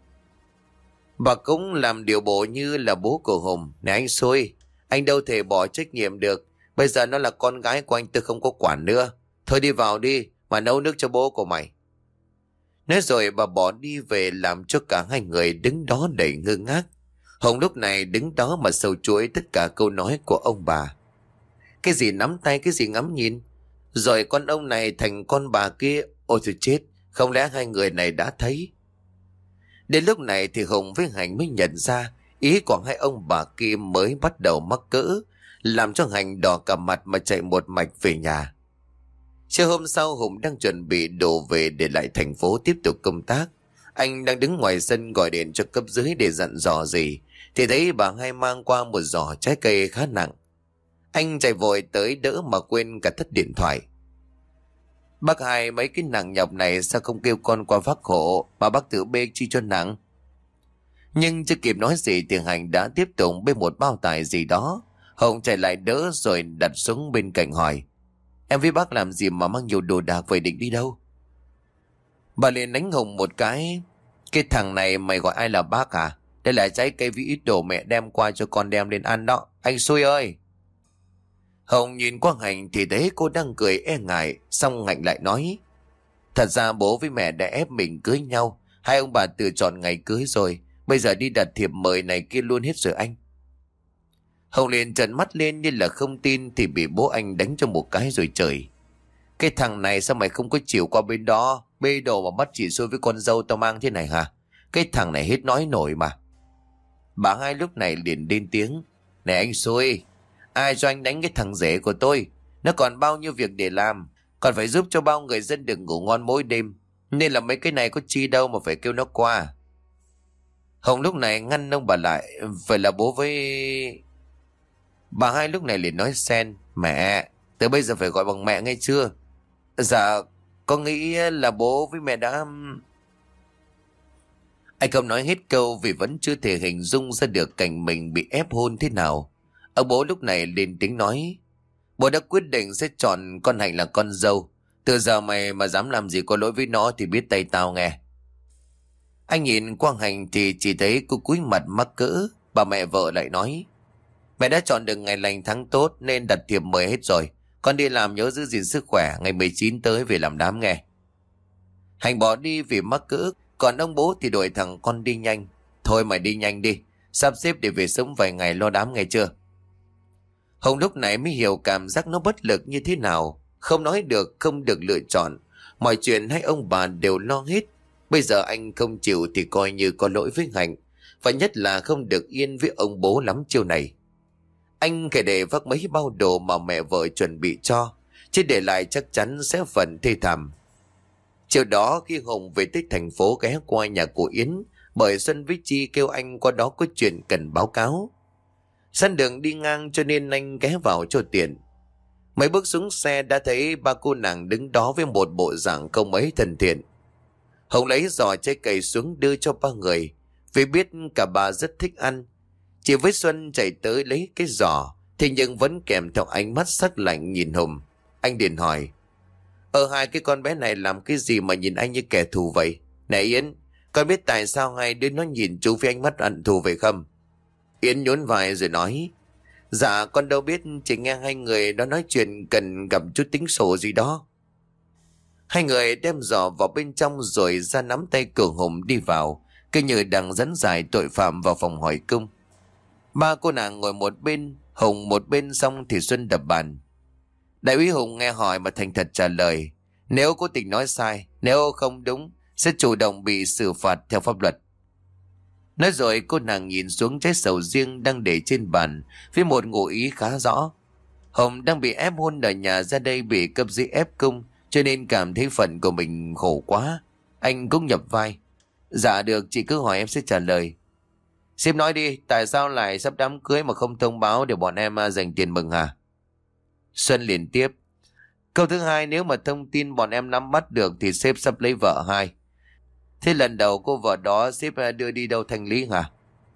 Bà cũng làm điều bộ như là bố của Hùng: "Nè anh xui, anh đâu thể bỏ trách nhiệm được. Bây giờ nó là con gái của anh, tôi không có quản nữa. Thôi đi vào đi mà nấu nước cho bố của mày." Nói rồi bà bỏ đi về, làm cho cả hai người đứng đó đầy ngơ ngác. Hùng lúc này đứng đó mà sầu chuỗi tất cả câu nói của ông bà. Cái gì nắm tay, cái gì ngắm nhìn, rồi con ông này thành con bà kia. Ôi thôi chết, không lẽ hai người này đã thấy? Đến lúc này thì Hùng với Hành mới nhận ra ý của hai ông bà kia mới bắt đầu mắc cỡ, làm cho Hành đỏ cả mặt mà chạy một mạch về nhà. Chiều hôm sau, Hùng đang chuẩn bị đổ về để lại thành phố tiếp tục công tác. Anh đang đứng ngoài sân gọi điện cho cấp dưới để dặn dò gì, thì thấy bà hai mang qua một giỏ trái cây khá nặng. Anh chạy vội tới đỡ mà quên cả tắt điện thoại. "Bác hai, mấy cái nặng nhọc này sao không kêu con qua vác hộ mà bác tự bê chi cho nặng?" Nhưng chưa kịp nói gì thì Hành đã tiếp tục bê một bao tải gì đó. Hùng chạy lại đỡ rồi đặt xuống bên cạnh hỏi: "Em với bác làm gì mà mang nhiều đồ đạc vậy, định đi đâu?" Bà liền đánh Hùng một cái: "Cái thằng này mày gọi ai là bác à? Đây là trái cây với ít đồ mẹ đem qua cho con đem lên ăn đó, anh xui ơi." Hồng nhìn qua Hạnh thì thấy cô đang cười e ngại, xong Hạnh lại nói: "Thật ra bố với mẹ đã ép mình cưới nhau, hai ông bà tự chọn ngày cưới rồi, bây giờ đi đặt thiệp mời này kia luôn hết rồi anh." Hồng liền trợn mắt lên như là không tin thì bị bố anh đánh cho một cái rồi trời: "Cái thằng này sao mày không có chịu qua bên đó bê đồ mà bắt chị xui với con dâu tao mang thế này hả? Cái thằng này hết nói nổi mà." Bà hai lúc này liền lên tiếng: "Này anh xui, ai cho anh đánh cái thằng rể của tôi? Nó còn bao nhiêu việc để làm, còn phải giúp cho bao người dân được ngủ ngon mỗi đêm, nên là mấy cái này có chi đâu mà phải kêu nó qua." Hồng lúc này ngăn ông bà lại: "Phải là bố với..." Bà hai lúc này liền nói xen: "Mẹ, từ bây giờ phải gọi bằng mẹ nghe chưa?" "Dạ, con nghĩ là bố với mẹ đã..." Anh không nói hết câu vì vẫn chưa thể hình dung ra được cảnh mình bị ép hôn thế nào. Ông bố lúc này lên tiếng nói: "Bố đã quyết định sẽ chọn con Hạnh là con dâu. Từ giờ mày mà dám làm gì có lỗi với nó thì biết tay tao nghe." Anh nhìn Quang Hạnh thì chỉ thấy cô cúi mặt mắc cỡ. Bà mẹ vợ lại nói: "Mẹ đã chọn được ngày lành tháng tốt nên đặt thiệp mời hết rồi. Con đi làm nhớ giữ gìn sức khỏe, ngày mười chín tới về làm đám nghe." Hạnh bỏ đi vì mắc cỡ, còn ông bố thì đuổi thằng con đi nhanh: "Thôi mày đi nhanh đi, sắp xếp để về sống vài ngày lo đám nghe chưa?" Hồng lúc này mới hiểu cảm giác nó bất lực như thế nào. Không nói được, không được lựa chọn, mọi chuyện hai ông bà đều lo hết. Bây giờ anh không chịu thì coi như có lỗi với Hạnh, và nhất là không được yên với ông bố lắm chiều này. Anh kể để vác mấy bao đồ mà mẹ vợ chuẩn bị cho, chứ để lại chắc chắn sẽ phần thê thảm. Chiều đó khi Hùng về tới thành phố ghé qua nhà của Yến, bởi Xuân với Chi kêu anh qua đó có chuyện cần báo cáo. Săn đường đi ngang cho nên anh ghé vào cho tiện. Mấy bước xuống xe đã thấy ba cô nàng đứng đó với một bộ dạng không mấy thân thiện. Hùng lấy giỏ trái cây xuống đưa cho ba người, vì biết cả bà rất thích ăn. Chỉ với Xuân chạy tới lấy cái giỏ, thì nhưng vẫn kèm theo ánh mắt sắc lạnh nhìn Hùng. Anh liền hỏi: "Ờ hai cái con bé này làm cái gì mà nhìn anh như kẻ thù vậy? Này Yến, con biết tại sao hai đứa nó nhìn chú với ánh mắt hận thù vậy không?" Yến nhún vai rồi nói: "Dạ con đâu biết, chỉ nghe hai người đó nói chuyện cần gặp chút tính sổ gì đó." Hai người đem giỏ vào bên trong rồi ra nắm tay Cường Hùng đi vào, cứ như đang dẫn giải tội phạm vào phòng hỏi cung. Ba cô nàng ngồi một bên, Hùng một bên, xong thì Xuân đập bàn. Đại úy Hùng nghe hỏi mà thành thật trả lời. Nếu cố tình nói sai, nếu không đúng, sẽ chủ động bị xử phạt theo pháp luật. Nói rồi cô nàng nhìn xuống trái sầu riêng đang để trên bàn với một ngụ ý khá rõ. Hùng đang bị ép hôn ở nhà, ra đây bị cấp dưới ép cung, cho nên cảm thấy phận của mình khổ quá. Anh cũng nhập vai. Dạ được, chị cứ hỏi em sẽ trả lời. Sếp nói đi, tại sao lại sắp đám cưới mà không thông báo để bọn em dành tiền mừng hả? Xuân liền tiếp. Câu thứ hai, nếu mà thông tin bọn em nắm bắt được thì sếp sắp lấy vợ hai. Thế lần đầu cô vợ đó sếp đưa đi đâu thanh lý hả?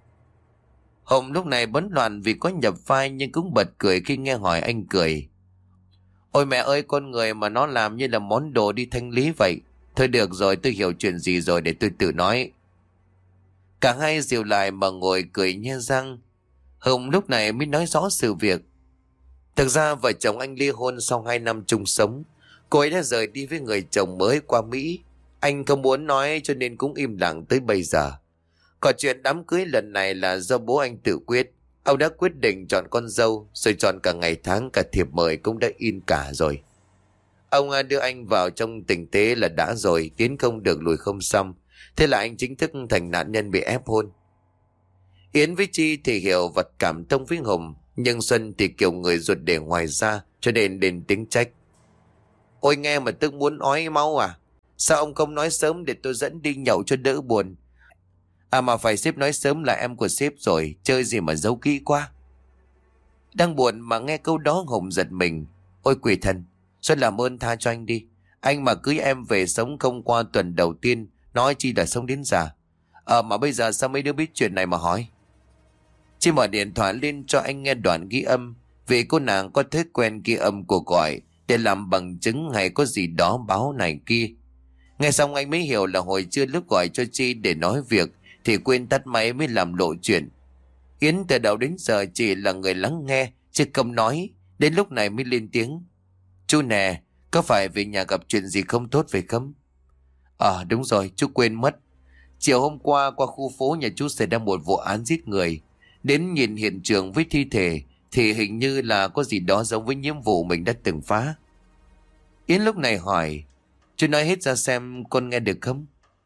Hùng lúc này bấn loạn vì có nhập vai, nhưng cũng bật cười khi nghe hỏi anh cười. Ôi mẹ ơi, con người mà nó làm như là món đồ đi thanh lý vậy. Thôi được rồi, tôi hiểu chuyện gì rồi, để tôi tự nói. Cả hai dìu lại mà ngồi cười nhe răng. Hùng lúc này mới nói rõ sự việc. Thực ra vợ chồng anh ly hôn sau hai năm chung sống. Cô ấy đã rời đi với người chồng mới qua Mỹ. Anh không muốn nói cho nên cũng im lặng tới bây giờ. Còn chuyện đám cưới lần này là do bố anh tự quyết. Ông đã quyết định chọn con dâu, rồi chọn cả ngày tháng, cả thiệp mời cũng đã in cả rồi. Ông đưa anh vào trong tình thế là đã rồi, tiến không được lùi không xong. Thế là anh chính thức thành nạn nhân bị ép hôn. Yến với Chi thì hiểu vật cảm thông với Hùng, nhưng Xuân thì kiểu người ruột để ngoài ra, cho nên đến tiếng trách. Ôi nghe mà tức muốn ói máu à? Sao ông không nói sớm để tôi dẫn đi nhậu cho đỡ buồn? À mà phải sếp nói sớm là em của sếp rồi, chơi gì mà giấu kỹ quá. Đang buồn mà nghe câu đó Hùng giật mình. Ôi quỷ thần, Xuân làm ơn tha cho anh đi. Anh mà cưới em về sống không qua tuần đầu tiên, nói chi là sống đến già. Ờ mà bây giờ sao mấy đứa biết chuyện này mà hỏi? Chị mở điện thoại lên cho anh nghe đoạn ghi âm, vì cô nàng có thói quen ghi âm cuộc gọi để làm bằng chứng hay có gì đó báo này kia. Nghe xong anh mới hiểu là hồi trưa lúc gọi cho Chi để nói việc thì quên tắt máy mới làm lộ chuyện. Yến từ đầu đến giờ chỉ là người lắng nghe chứ không nói, đến lúc này mới lên tiếng. Chú nè, có phải về nhà gặp chuyện gì không tốt phải không? Ờ đúng rồi, chú quên mất. Chiều hôm qua qua khu phố nhà chú xảy ra một vụ án giết người. Đến nhìn hiện trường với thi thể thì hình như là có gì đó giống với nhiệm vụ mình đã từng phá. Yến lúc này hỏi, chú nói hết ra xem con nghe được không?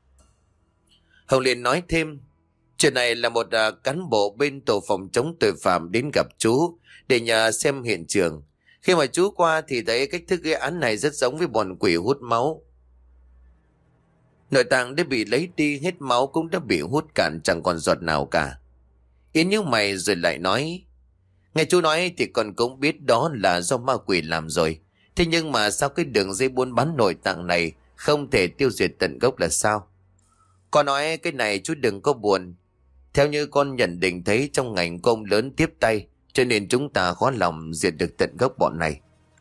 Hồng liền nói thêm, chuyện này là một uh, cán bộ bên tổ phòng chống tội phạm đến gặp chú để nhờ xem hiện trường. Khi mà chú qua thì thấy cách thức gây án này rất giống với bọn quỷ hút máu. Nội tạng đã bị lấy đi, hết máu cũng đã bị hút cạn, chẳng còn giọt nào cả. Yến nhíu mày rồi lại nói, nghe chú nói thì con cũng biết đó là do ma quỷ làm rồi. Thế nhưng mà sao cái đường dây buôn bán nội tạng này không thể tiêu diệt tận gốc là sao? Con nói cái này chú đừng có buồn. Theo như con nhận định thấy trong ngành công lớn tiếp tay, cho nên chúng ta khó lòng diệt được tận gốc bọn này.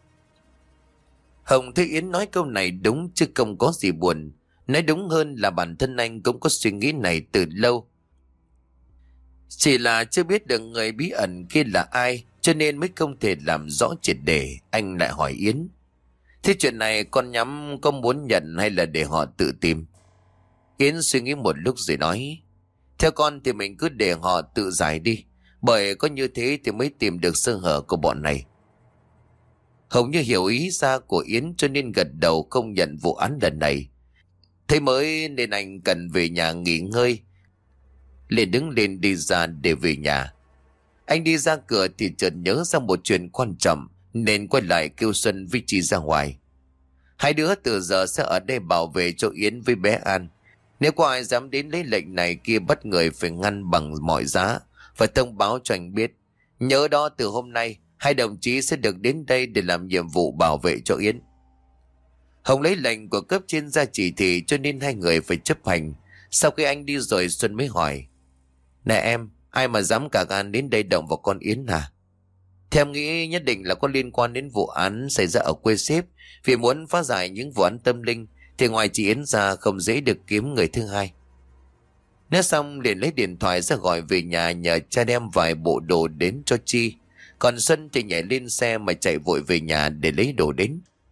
Hồng thấy Yến nói câu này đúng chứ không có gì buồn. Nói đúng hơn là bản thân anh cũng có suy nghĩ này từ lâu. Chỉ là chưa biết được người bí ẩn kia là ai, cho nên mới không thể làm rõ triệt để. Anh lại hỏi Yến, thế chuyện này con nhắm có muốn nhận hay là để họ tự tìm? Yến suy nghĩ một lúc rồi nói, theo con thì mình cứ để họ tự giải đi, bởi có như thế thì mới tìm được sơ hở của bọn này. Hồng như hiểu ý ra của Yến cho nên gật đầu không nhận vụ án lần này. Thế mới nên anh cần về nhà nghỉ ngơi. Liền đứng lên đi ra để về nhà. Anh đi ra cửa thì chợt nhớ ra một chuyện quan trọng, nên quay lại kêu Xuân với Chi ra ngoài. Hai đứa từ giờ sẽ ở đây bảo vệ cho Yến với bé An. Nếu có ai dám đến lấy lệnh này kia bắt người phải ngăn bằng mọi giá, phải thông báo cho anh biết. Nhớ đó, từ hôm nay hai đồng chí sẽ được đến đây để làm nhiệm vụ bảo vệ cho Yến. Hồng lấy lệnh của cấp trên ra chỉ thị cho nên hai người phải chấp hành. Sau khi anh đi rồi Xuân mới hỏi, nè em, ai mà dám cả gan đến đây động vào con Yến hả? Theo em nghĩ nhất định là có liên quan đến vụ án xảy ra ở quê sếp. Vì muốn phá giải những vụ án tâm linh thì ngoài chị Yến ra không dễ được kiếm người thứ hai. Nói xong liền lấy điện thoại ra gọi về nhà nhờ cha đem vài bộ đồ đến cho Chi. Còn Xuân thì nhảy lên xe mà chạy vội về nhà để lấy đồ đến.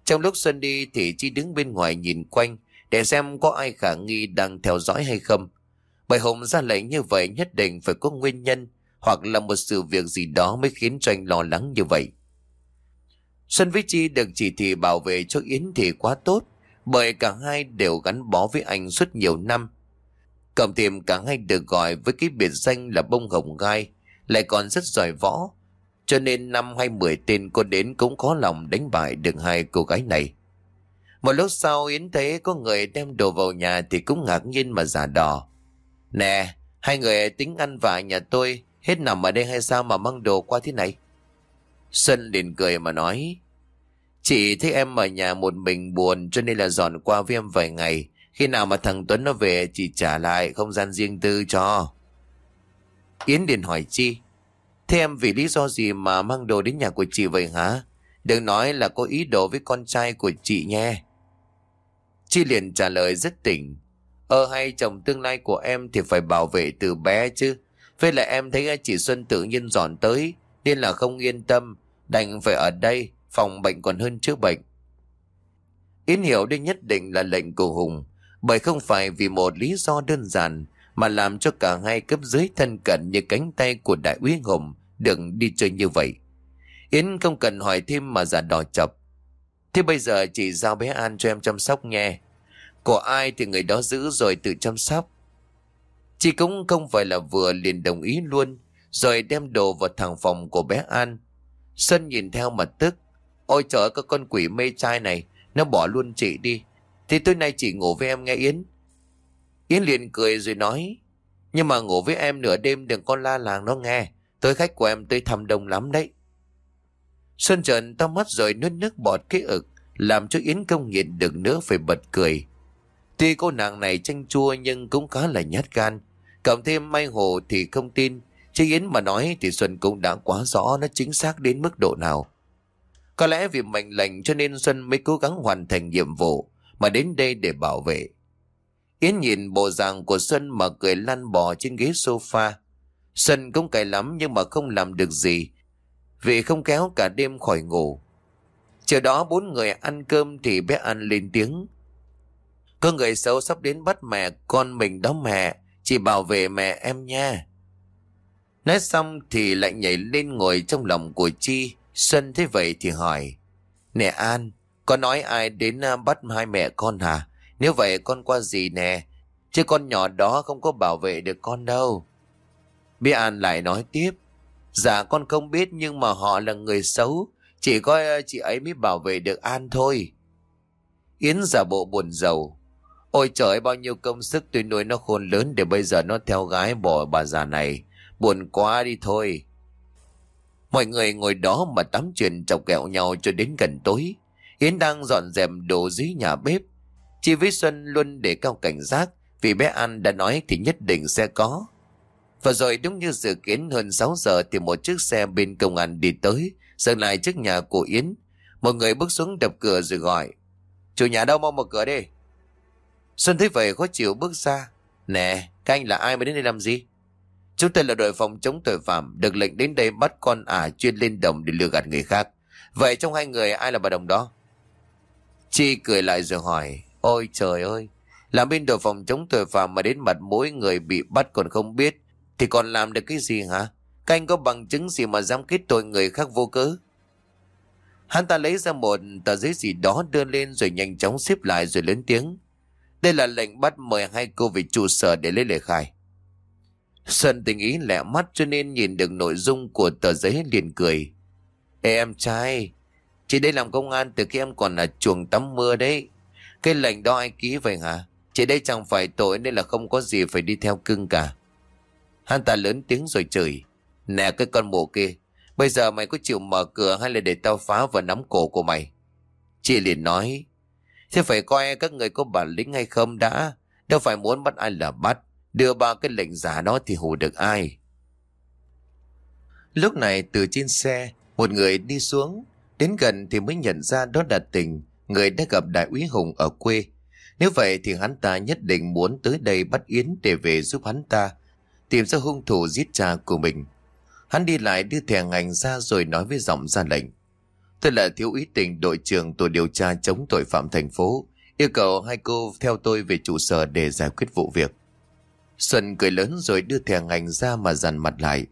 Trong lúc Xuân đi thì Chi đứng bên ngoài nhìn quanh để xem có ai khả nghi đang theo dõi hay không. Bởi Hùng ra lệnh như vậy nhất định phải có nguyên nhân hoặc là một sự việc gì đó mới khiến cho anh lo lắng như vậy. Xuân với Chi được chỉ thị bảo vệ cho Yến thì quá tốt, bởi cả hai đều gắn bó với anh suốt nhiều năm. Cộng thêm cả hai được gọi với cái biệt danh là bông hồng gai, lại còn rất giỏi võ, cho nên năm hay mười tên có đến cũng có lòng đánh bại được hai cô gái này. Một lúc sau Yến thấy có người đem đồ vào nhà thì cũng ngạc nhiên mà giả đò. Nè, hai người tính ăn vạ nhà tôi, hết nằm ở đây hay sao mà mang đồ qua thế này? Xuân liền cười mà nói, chị thấy em ở nhà một mình buồn cho nên là dọn qua với em vài ngày. Khi nào mà thằng Tuấn nó về chị trả lại không gian riêng tư cho. Yến liền hỏi Chi, thế em vì lý do gì mà mang đồ đến nhà của chị vậy hả? Đừng nói là có ý đồ với con trai của chị nha. Chi liền trả lời rất tỉnh, Ờ hay chồng tương lai của em thì phải bảo vệ từ bé chứ. Với lại em thấy chị Xuân tự nhiên dọn tới nên là không yên tâm, đành phải ở đây, phòng bệnh còn hơn chữa bệnh. Yến hiểu đây nhất định là lệnh của Hùng, bởi không phải vì một lý do đơn giản mà làm cho cả hai cấp dưới thân cận như cánh tay của đại úy Hùng đừng đi chơi như vậy. Yến không cần hỏi thêm mà giả đò chập. Thế bây giờ chị giao bé An cho em chăm sóc nghe. Của ai thì người đó giữ rồi tự chăm sóc. Chị cũng không phải là vừa liền đồng ý luôn, rồi đem đồ vào thẳng phòng của bé An. Xuân nhìn theo mà tức, ôi trời ơi, cái con quỷ mê trai này, nó bỏ luôn chị đi. Thì tối nay chị ngủ với em nghe Yến. Yến liền cười rồi nói, nhưng mà ngủ với em nửa đêm đừng có la làng nó nghe. Tới khách của em tới thăm đông lắm đấy. Xuân trợn to mắt rồi nuốt nước bọt cái ực, làm cho Yến không nhịn được nữa phải bật cười. Tuy cô nàng này chanh chua nhưng cũng khá là nhát gan. Cộng thêm may hồ thì không tin, chứ Yến mà nói thì Xuân cũng đã quá rõ nó chính xác đến mức độ nào. Có lẽ vì mệnh lệnh cho nên Xuân mới cố gắng hoàn thành nhiệm vụ mà đến đây để bảo vệ. Yến nhìn bộ dạng của Xuân mà cười lăn bò trên ghế sofa. Xuân cũng cay lắm nhưng mà không làm được gì, vì không kéo cả đêm khỏi ngủ. Chiều đó bốn người ăn cơm thì bé An lên tiếng, có người xấu sắp đến bắt mẹ con mình đó mẹ, chị bảo vệ mẹ em nha. Nói xong thì lại nhảy lên ngồi trong lòng của Chi. Xuân thấy vậy thì hỏi, nè An, con nói ai đến bắt hai mẹ con hả? Nếu vậy con qua gì nè, chứ con nhỏ đó không có bảo vệ được con đâu. Bé An lại nói tiếp, dạ con không biết nhưng mà họ là người xấu, chỉ có chị ấy mới bảo vệ được An thôi. Yến giả bộ buồn rầu, ôi trời, bao nhiêu công sức tôi nuôi nó khôn lớn để bây giờ nó theo gái bỏ bà già này, buồn quá đi thôi. Mọi người ngồi đó mà tám chuyện chọc ghẹo nhau cho đến gần tối. Yến đang dọn dẹp đồ dưới nhà bếp. Chị với Xuân luôn để cao cảnh giác, vì bé An đã nói thì nhất định sẽ có. Và rồi đúng như dự kiến, hơn sáu giờ thì một chiếc xe bên công an đi tới, dừng lại trước nhà của Yến. Một người bước xuống đập cửa rồi gọi, chủ nhà đâu, mau mở cửa đi. Xuân thấy vậy khó chịu bước ra, nè, các anh là ai mới đến đây làm gì? Chúng tôi là đội phòng chống tội phạm, được lệnh đến đây bắt con ả chuyên lên đồng để lừa gạt người khác. Vậy trong hai người ai là bà đồng đó? Chi cười lại rồi hỏi, ôi trời ơi, làm bên đội phòng chống tội phạm mà đến mặt mỗi người bị bắt còn không biết, thì còn làm được cái gì hả? Các anh có bằng chứng gì mà dám kết tội người khác vô cớ? Hắn ta lấy ra một tờ giấy gì đó đưa lên rồi nhanh chóng xếp lại rồi lớn tiếng, đây là lệnh bắt, mời hai cô về trụ sở để lấy lời khai. Xuân tình ý lẹ mắt cho nên nhìn được nội dung của tờ giấy liền cười, ê em trai, chị đây làm công an từ khi em còn là chuồng tắm mưa đấy. Cái lệnh đó ai ký vậy hả? Chị đây chẳng phải tội nên là không có gì phải đi theo cưng cả. Hắn ta lớn tiếng rồi chửi, nè cái con mụ kia, bây giờ mày có chịu mở cửa hay là để tao phá và nắm cổ của mày? Chị liền nói, thế phải coi các người có bản lĩnh hay không đã, đâu phải muốn bắt ai là bắt, đưa ba cái lệnh giả đó thì hù được ai. Lúc này từ trên xe một người đi xuống, đến gần thì mới nhận ra đó là Tình, người đã gặp đại úy Hùng ở quê. Nếu vậy thì hắn ta nhất định muốn tới đây bắt Yến để về giúp hắn ta tìm ra hung thủ giết cha của mình. Hắn đi lại đưa thẻ ngành ra rồi nói với giọng ra lệnh, Tôi là thiếu úy Tình, đội trưởng tổ điều tra chống tội phạm thành phố. Yêu cầu hai cô theo tôi về trụ sở để giải quyết vụ việc. Xuân cười lớn rồi đưa thẻ ngành ra mà dằn mặt lại.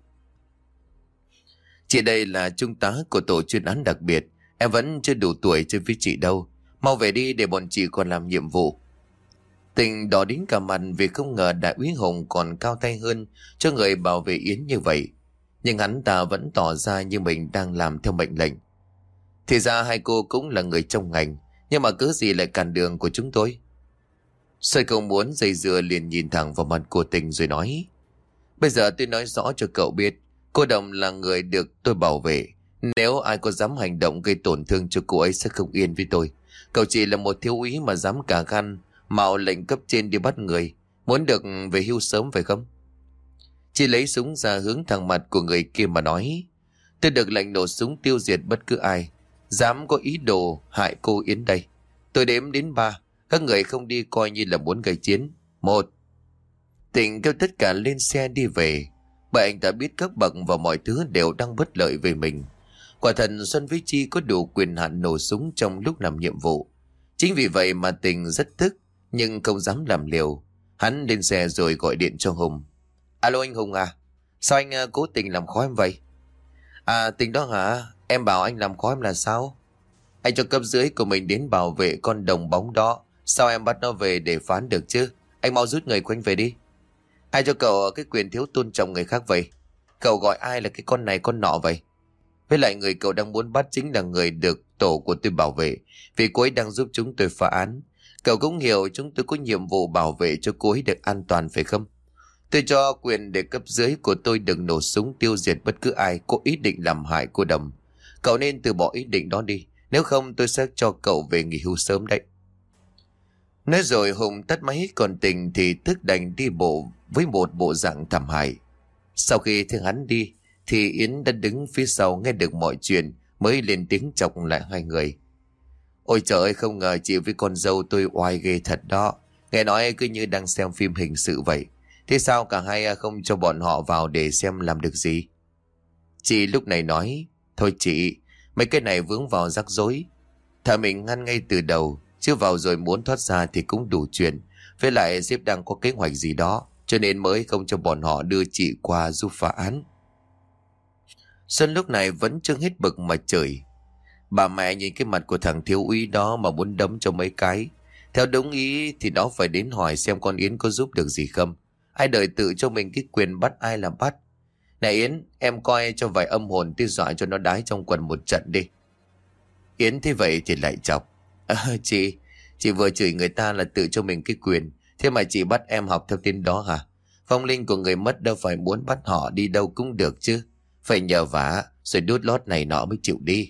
Chị đây là trung tá của tổ chuyên án đặc biệt. Em vẫn chưa đủ tuổi chơi với chị đâu. Mau về đi để bọn chị còn làm nhiệm vụ. Tình đỏ đến cả mặt vì không ngờ đại úy Hùng còn cao tay hơn cho người bảo vệ Yến như vậy. Nhưng hắn ta vẫn tỏ ra như mình đang làm theo mệnh lệnh. Thì ra hai cô cũng là người trong ngành, nhưng mà cứ gì lại cản đường của chúng tôi. Sợi không muốn dây dưa liền nhìn thẳng vào mặt của Tình rồi nói: Bây giờ tôi nói rõ cho cậu biết, cô Đồng là người được tôi bảo vệ. Nếu ai có dám hành động gây tổn thương cho cô ấy sẽ không yên với tôi. Cậu chỉ là một thiếu úy mà dám cả gan mạo lệnh cấp trên đi bắt người, muốn được về hưu sớm phải không? Chị lấy súng ra hướng thẳng mặt của người kia mà nói: Tôi được lệnh nổ súng tiêu diệt bất cứ ai dám có ý đồ hại cô Yến đây. Tôi đếm đến ba, các người không đi coi như là muốn gây chiến. Một. Tình kêu tất cả lên xe đi về, bởi anh ta biết các bậc và mọi thứ đều đang bất lợi về mình. Quả thật Xuân với Chi có đủ quyền hạn nổ súng trong lúc làm nhiệm vụ. Chính vì vậy mà Tình rất tức, nhưng không dám làm liều. Hắn lên xe rồi gọi điện cho Hùng. Alo anh Hùng à, sao anh uh, cố tình làm khó em vậy? À Tình đó hả, em bảo anh làm khó em là sao? Anh cho cấp dưới của mình đến bảo vệ con đồng bóng đó, sao em bắt nó về để phán được chứ? Anh mau rút người của anh về đi. Ai cho cậu cái quyền thiếu tôn trọng người khác vậy? Cậu gọi ai là cái con này con nọ vậy? Với lại người cậu đang muốn bắt chính là người được tổ của tôi bảo vệ, vì cô ấy đang giúp chúng tôi phá án. Cậu cũng hiểu chúng tôi có nhiệm vụ bảo vệ cho cô ấy được an toàn phải không? Tôi cho quyền để cấp dưới của tôi đừng nổ súng tiêu diệt bất cứ ai có ý định làm hại cô Đầm. Cậu nên từ bỏ ý định đó đi, nếu không tôi sẽ cho cậu về nghỉ hưu sớm đấy. Nói rồi Hùng tắt máy, còn Tình thì tức đành đi bộ với một bộ dạng thảm hại. Sau khi thấy hắn đi thì Yến đã đứng phía sau nghe được mọi chuyện, mới lên tiếng chọc lại hai người. Ôi trời ơi, không ngờ chị với con dâu tôi oai ghê thật đó. Nghe nói cứ như đang xem phim hình sự vậy. Thế sao cả hai không cho bọn họ vào để xem làm được gì? Chị lúc này nói: Thôi chị, mấy cái này vướng vào rắc rối. Thà mình ngăn ngay từ đầu, chứ vào rồi muốn thoát ra thì cũng đủ chuyện. Với lại sếp đang có kế hoạch gì đó, cho nên mới không cho bọn họ đưa chị qua giúp phá án. Xuân lúc này vẫn chưa hết bực mà chửi: Bà mẹ nhìn cái mặt của thằng thiếu úy đó mà muốn đấm cho mấy cái. Theo đúng ý thì nó phải đến hỏi xem con Yến có giúp được gì không. Ai đời tự cho mình cái quyền bắt ai là bắt. Này Yến, em coi cho vài âm hồn tiêu dọa cho nó đái trong quần một trận đi. Yến thế vậy thì lại chọc: À, chị, chị vừa chửi người ta là tự cho mình cái quyền, thế mà chị bắt em học theo tên đó hả? Vong linh của người mất đâu phải muốn bắt họ đi đâu cũng được chứ. Phải nhờ vả rồi đút lót này nọ mới chịu đi.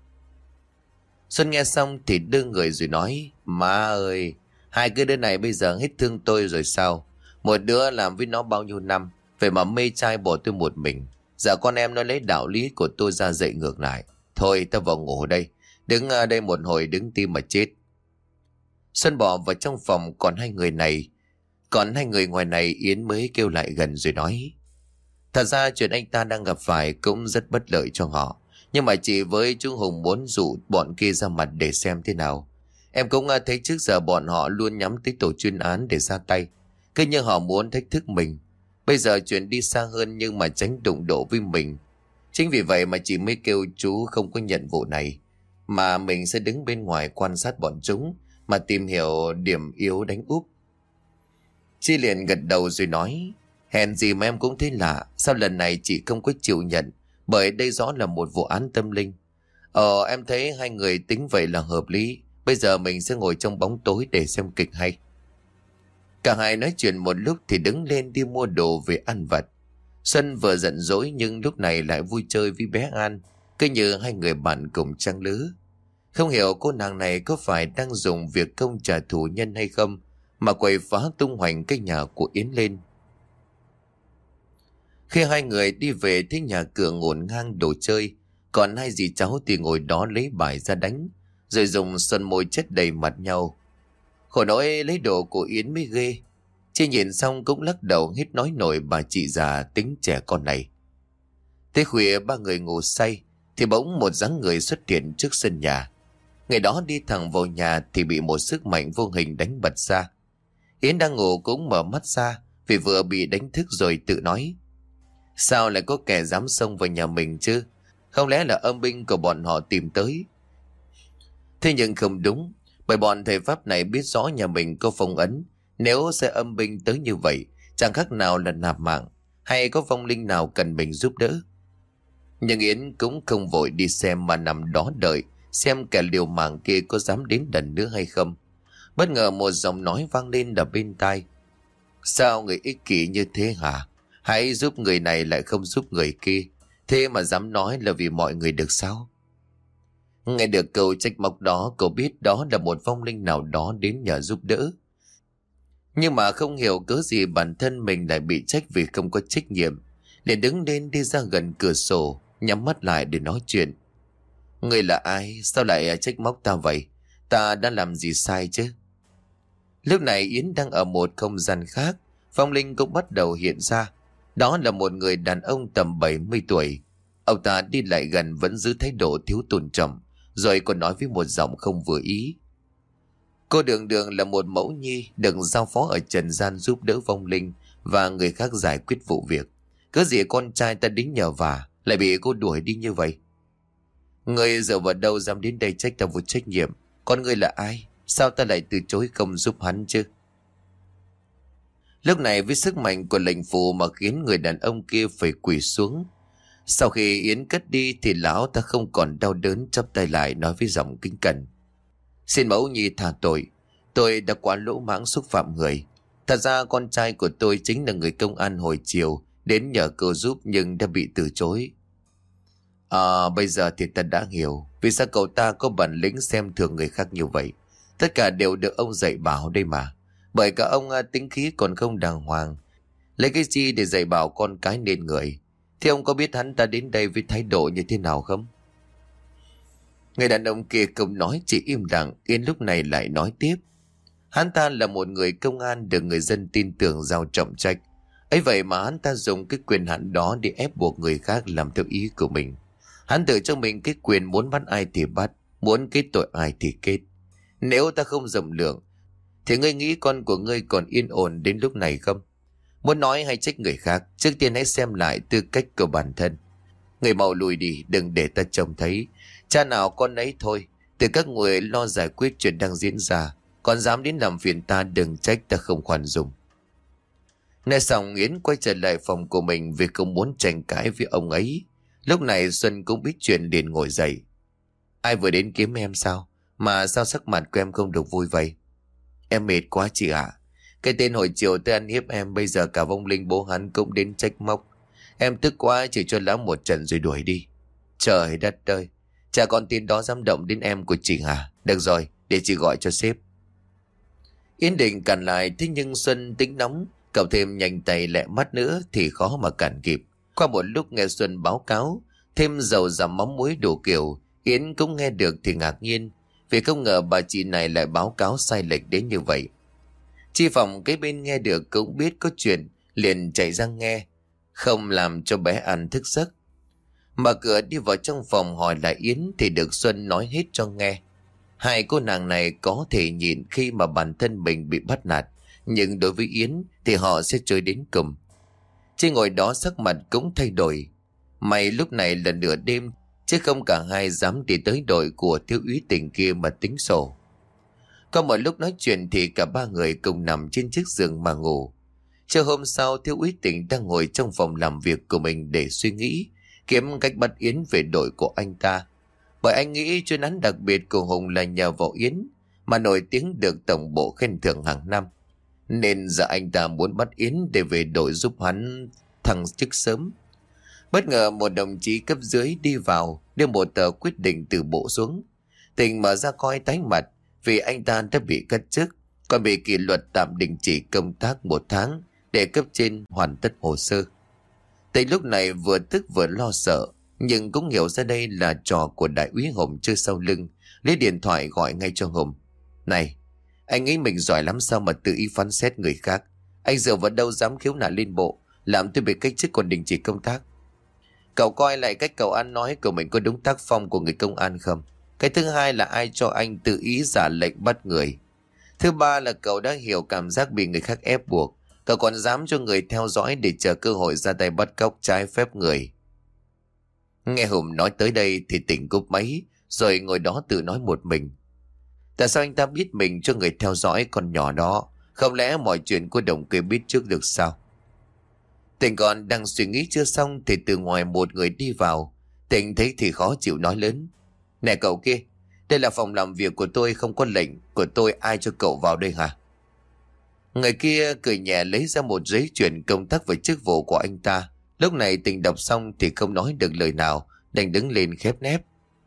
Xuân nghe xong thì đưa người rồi nói: Má ơi, hai cái đứa này bây giờ hết thương tôi rồi sao? Một đứa làm với nó bao nhiêu năm, vậy mà mê trai bỏ tôi một mình. Giờ con em nó lấy đạo lý của tôi ra dạy ngược lại. Thôi tao vào ngủ đây, đứng ở đây một hồi đứng tim mà chết. Xuân bỏ vào trong phòng, còn hai người này Còn hai người ngoài này Yến mới kêu lại gần rồi nói: Thật ra chuyện anh ta đang gặp phải cũng rất bất lợi cho họ, nhưng mà chị với chú Hùng muốn dụ bọn kia ra mặt để xem thế nào. Em cũng thấy trước giờ bọn họ luôn nhắm tới tổ chuyên án để ra tay, cứ như họ muốn thách thức mình. Bây giờ chuyện đi xa hơn nhưng mà tránh đụng độ với mình. Chính vì vậy mà chị mới kêu chú không có nhận vụ này, mà mình sẽ đứng bên ngoài quan sát bọn chúng, mà tìm hiểu điểm yếu đánh úp. Chi liền gật đầu rồi nói: Hèn gì mà em cũng thấy lạ, sao lần này chị không có chịu nhận, bởi đây rõ là một vụ án tâm linh. Ờ em thấy hai người tính vậy là hợp lý. Bây giờ mình sẽ ngồi trong bóng tối để xem kịch hay. Cả hai nói chuyện một lúc thì đứng lên đi mua đồ về ăn vặt. Xuân vừa giận dỗi nhưng lúc này lại vui chơi với bé An, cứ như hai người bạn cùng trang lứa. Không hiểu cô nàng này có phải đang dùng việc công trả thù nhân hay không mà quậy phá tung hoành cái nhà của Yến lên. Khi hai người đi về thấy nhà cửa ngổn ngang đồ chơi, còn hai dì cháu thì ngồi đó lấy bài ra đánh, rồi dùng son môi chất đầy mặt nhau. Khổ nỗi lấy đồ của Yến mới ghê. Chị nhìn xong cũng lắc đầu hết nói nổi bà chị già tính trẻ con này. Thế khuya ba người ngủ say, thì bỗng một dáng người xuất hiện trước sân nhà. Người đó đi thẳng vào nhà thì bị một sức mạnh vô hình đánh bật ra. Yến đang ngủ cũng mở mắt ra vì vừa bị đánh thức rồi tự nói: sao lại có kẻ dám xông vào nhà mình chứ? Không lẽ là âm binh của bọn họ tìm tới? Thế nhưng không đúng, bởi bọn thầy pháp này biết rõ nhà mình có phong ấn. Nếu sẽ âm binh tới như vậy, chẳng khác nào là nạp mạng, hay có vong linh nào cần mình giúp đỡ. Nhưng Yến cũng không vội đi xem mà nằm đó đợi xem kẻ liều mạng kia có dám đến lần nữa hay không. Bất ngờ một giọng nói vang lên ở bên tai: sao người ích kỷ như thế hả? Hãy giúp người này lại không giúp người kia, thế mà dám nói là vì mọi người được sao? Nghe được câu trách móc đó, cậu biết đó là một vong linh nào đó đến nhờ giúp đỡ. Nhưng mà không hiểu cớ gì bản thân mình lại bị trách vì không có trách nhiệm, liền đứng lên đi ra gần cửa sổ, nhắm mắt lại để nói chuyện. Người là ai? Sao lại trách móc ta vậy? Ta đã làm gì sai chứ? Lúc này Yến đang ở một không gian khác, vong linh cũng bắt đầu hiện ra. Đó là một người đàn ông tầm bảy mươi tuổi. Ông ta đi lại gần vẫn giữ thái độ thiếu tôn trọng, rồi còn nói với một giọng không vừa ý: cô Đường Đường là một mẫu nhi được giao phó ở trần gian giúp đỡ vong linh và người khác giải quyết vụ việc. Cớ gì con trai ta đến nhờ vả lại bị cô đuổi đi như vậy? Người giờ vào đâu dám đến đây trách ta vô trách nhiệm? Con người là ai? Sao ta lại từ chối không giúp hắn chứ? Lúc này với sức mạnh của lệnh phù mà khiến người đàn ông kia phải quỳ xuống. Sau khi Yến cất đi thì lão ta không còn đau đớn, chắp tay lại nói với giọng kính cẩn: xin mẫu nhi tha tội, tôi đã quá lỗ mãng xúc phạm người. Thật ra con trai của tôi chính là người công an hồi chiều đến nhờ cậu giúp nhưng đã bị từ chối. À, bây giờ thì ta đã hiểu vì sao cậu ta có bản lĩnh xem thường người khác như vậy. Tất cả đều được ông dạy bảo đây mà. Bởi cả ông à, tính khí còn không đàng hoàng, lấy cái gì để dạy bảo con cái nên người? Thì ông có biết hắn ta đến đây với thái độ như thế nào không? Người đàn ông kia không nói, chỉ im lặng. Yến lúc này lại nói tiếp: hắn ta là một người công an được người dân tin tưởng giao trọng trách. Ấy vậy mà hắn ta dùng cái quyền hạn đó để ép buộc người khác làm theo ý của mình. Hắn tự cho mình cái quyền muốn bắt ai thì bắt, muốn kết tội ai thì kết. Nếu ta không rộng lượng thì ngươi nghĩ con của ngươi còn yên ổn đến lúc này không? Muốn nói hay trách người khác, trước tiên hãy xem lại tư cách của bản thân. Người mau lùi đi, đừng để ta trông thấy. Cha nào con ấy thôi, từ các người lo giải quyết chuyện đang diễn ra, còn dám đến làm phiền ta đừng trách ta không khoan dung. Nghe xong Yến quay trở lại phòng của mình vì không muốn tranh cãi với ông ấy. Lúc này Xuân cũng biết chuyện liền ngồi dậy. Ai vừa đến kiếm em sao? Mà sao sắc mặt của em không được vui vậy? Em mệt quá chị ạ. Cái tên hồi chiều tới ăn hiếp em, bây giờ cả vong linh bố hắn cũng đến trách móc. Em tức quá chỉ cho lão một trận rồi đuổi đi. Trời đất ơi, chả con tin đó dám động đến em của chị hả? Được rồi, để chị gọi cho sếp. Yến định cản lại, thế nhưng Xuân tính nóng, cậu thêm nhanh tay lẹ mắt nữa thì khó mà cản kịp. Qua một lúc nghe Xuân báo cáo thêm dầu dằm mắm muối đủ kiểu, Yến cũng nghe được thì ngạc nhiên, vì không ngờ bà chị này lại báo cáo sai lệch đến như vậy. Chi phòng cái bên nghe được cũng biết có chuyện, liền chạy ra nghe, không làm cho bé An thức giấc. Mở cửa đi vào trong phòng hỏi lại Yến thì được Xuân nói hết cho nghe. Hai cô nàng này có thể nhịn khi mà bản thân mình bị bắt nạt, nhưng đối với Yến thì họ sẽ chơi đến cùng. Trên ngồi đó sắc mặt cũng thay đổi. May lúc này là nửa đêm, chứ không cả hai dám đi tới đội của thiếu úy Tình kia mà tính sổ. Có một lúc nói chuyện thì cả ba người cùng nằm trên chiếc giường mà ngủ. Chiều hôm sau, thiếu úy Tình đang ngồi trong phòng làm việc của mình để suy nghĩ, kiếm cách bắt Yến về đội của anh ta. Bởi anh nghĩ chuyên án đặc biệt của Hùng là nhờ vào Yến mà nổi tiếng được tổng bộ khen thưởng hàng năm, nên giờ anh ta muốn bắt Yến để về đội giúp hắn thăng chức sớm. Bất ngờ một đồng chí cấp dưới đi vào đưa một tờ quyết định từ bộ xuống. Tình mở ra coi tái mặt vì anh ta đã bị cắt chức, còn bị kỷ luật tạm đình chỉ công tác một tháng để cấp trên hoàn tất hồ sơ. Tình lúc này vừa tức vừa lo sợ, nhưng cũng hiểu ra đây là trò của đại úy Hùng chơi sau lưng, lấy điện thoại gọi ngay cho Hùng. Này, anh nghĩ mình giỏi lắm sao mà tự ý phán xét người khác? Anh dựa vào đâu dám khiếu nại lên bộ, làm tôi bị cách chức còn đình chỉ công tác? Cậu coi lại cách cậu ăn nói của mình có đúng tác phong của người công an không? Cái thứ hai là ai cho anh tự ý giả lệnh bắt người? Thứ ba là cậu đã hiểu cảm giác bị người khác ép buộc. Cậu còn dám cho người theo dõi để chờ cơ hội ra tay bắt cóc trái phép người. Nghe Hùng nói tới đây thì tỉnh cúp máy, rồi ngồi đó tự nói một mình. Tại sao anh ta biết mình cho người theo dõi con nhỏ đó? Không lẽ mọi chuyện cô Đồng kia biết trước được sao? Tỉnh còn đang suy nghĩ chưa xong thì từ ngoài một người đi vào. Tỉnh thấy thì khó chịu nói lớn. Nè cậu kia, đây là phòng làm việc của tôi, không có lệnh của tôi, ai cho cậu vào đây hả? Người kia cười nhẹ lấy ra một giấy chuyển công tác về chức vụ của anh ta. Lúc này Tỉnh đọc xong thì không nói được lời nào, đành đứng lên khép nép.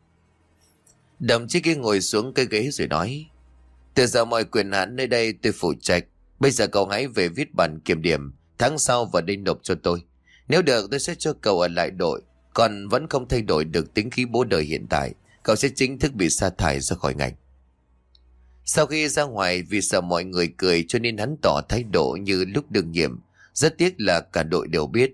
Đồng chí kia ngồi xuống cái ghế rồi nói: Từ giờ mọi quyền hạn nơi đây tôi phụ trách. Bây giờ cậu hãy về viết bản kiểm điểm, tháng sau vào đây nộp cho tôi. Nếu được tôi sẽ cho cậu ở lại đội. Còn vẫn không thay đổi được tính khí bố đời hiện tại, cậu sẽ chính thức bị sa thải ra khỏi ngành. Sau khi ra ngoài, vì sợ mọi người cười cho nên hắn tỏ thái độ như lúc đương nhiệm. Rất tiếc là cả đội đều biết.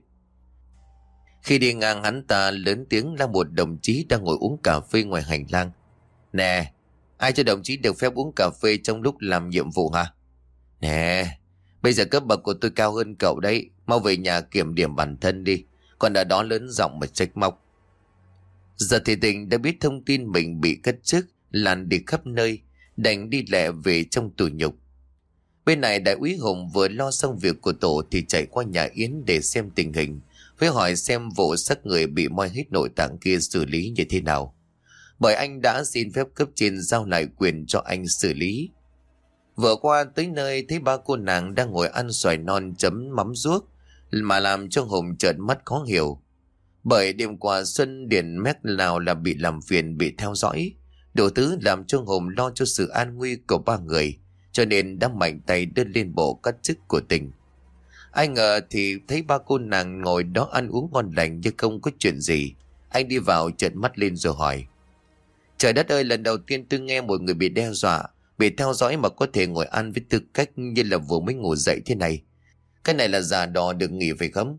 Khi đi ngang, hắn ta lớn tiếng la một đồng chí đang ngồi uống cà phê ngoài hành lang: Nè, ai cho đồng chí được phép uống cà phê trong lúc làm nhiệm vụ hả? Nè, bây giờ cấp bậc của tôi cao hơn cậu đấy, mau về nhà kiểm điểm bản thân đi, còn ở đó lớn giọng mà trách móc. Giờ thì Tình đã biết thông tin mình bị cất chức lan đi khắp nơi, đành đi lẹ về trong tù nhục. Bên này đại úy Hùng vừa lo xong việc của tổ thì chạy qua nhà Yến để xem tình hình, với hỏi xem vụ xác người bị moi hết nội tạng kia xử lý như thế nào, bởi anh đã xin phép cấp trên giao lại quyền cho anh xử lý. Vừa qua tới nơi thấy ba cô nàng đang ngồi ăn xoài non chấm mắm ruốc, mà làm cho Hùng trợn mắt khó hiểu. Bởi đêm qua Xuân Điền mét nào là bị làm phiền, bị theo dõi, đủ thứ làm cho Hùng lo cho sự an nguy của ba người, cho nên đã mạnh tay đưa lên bộ cắt chức của Tình. Ai ngờ thì thấy ba cô nàng ngồi đó ăn uống ngon lành như không có chuyện gì. Anh đi vào trợn mắt lên rồi hỏi: Trời đất ơi, lần đầu tiên tôi nghe một người bị đe dọa, bị theo dõi mà có thể ngồi ăn với tư cách như là vừa mới ngủ dậy thế này. Cái này là giả đò được nghỉ phải không?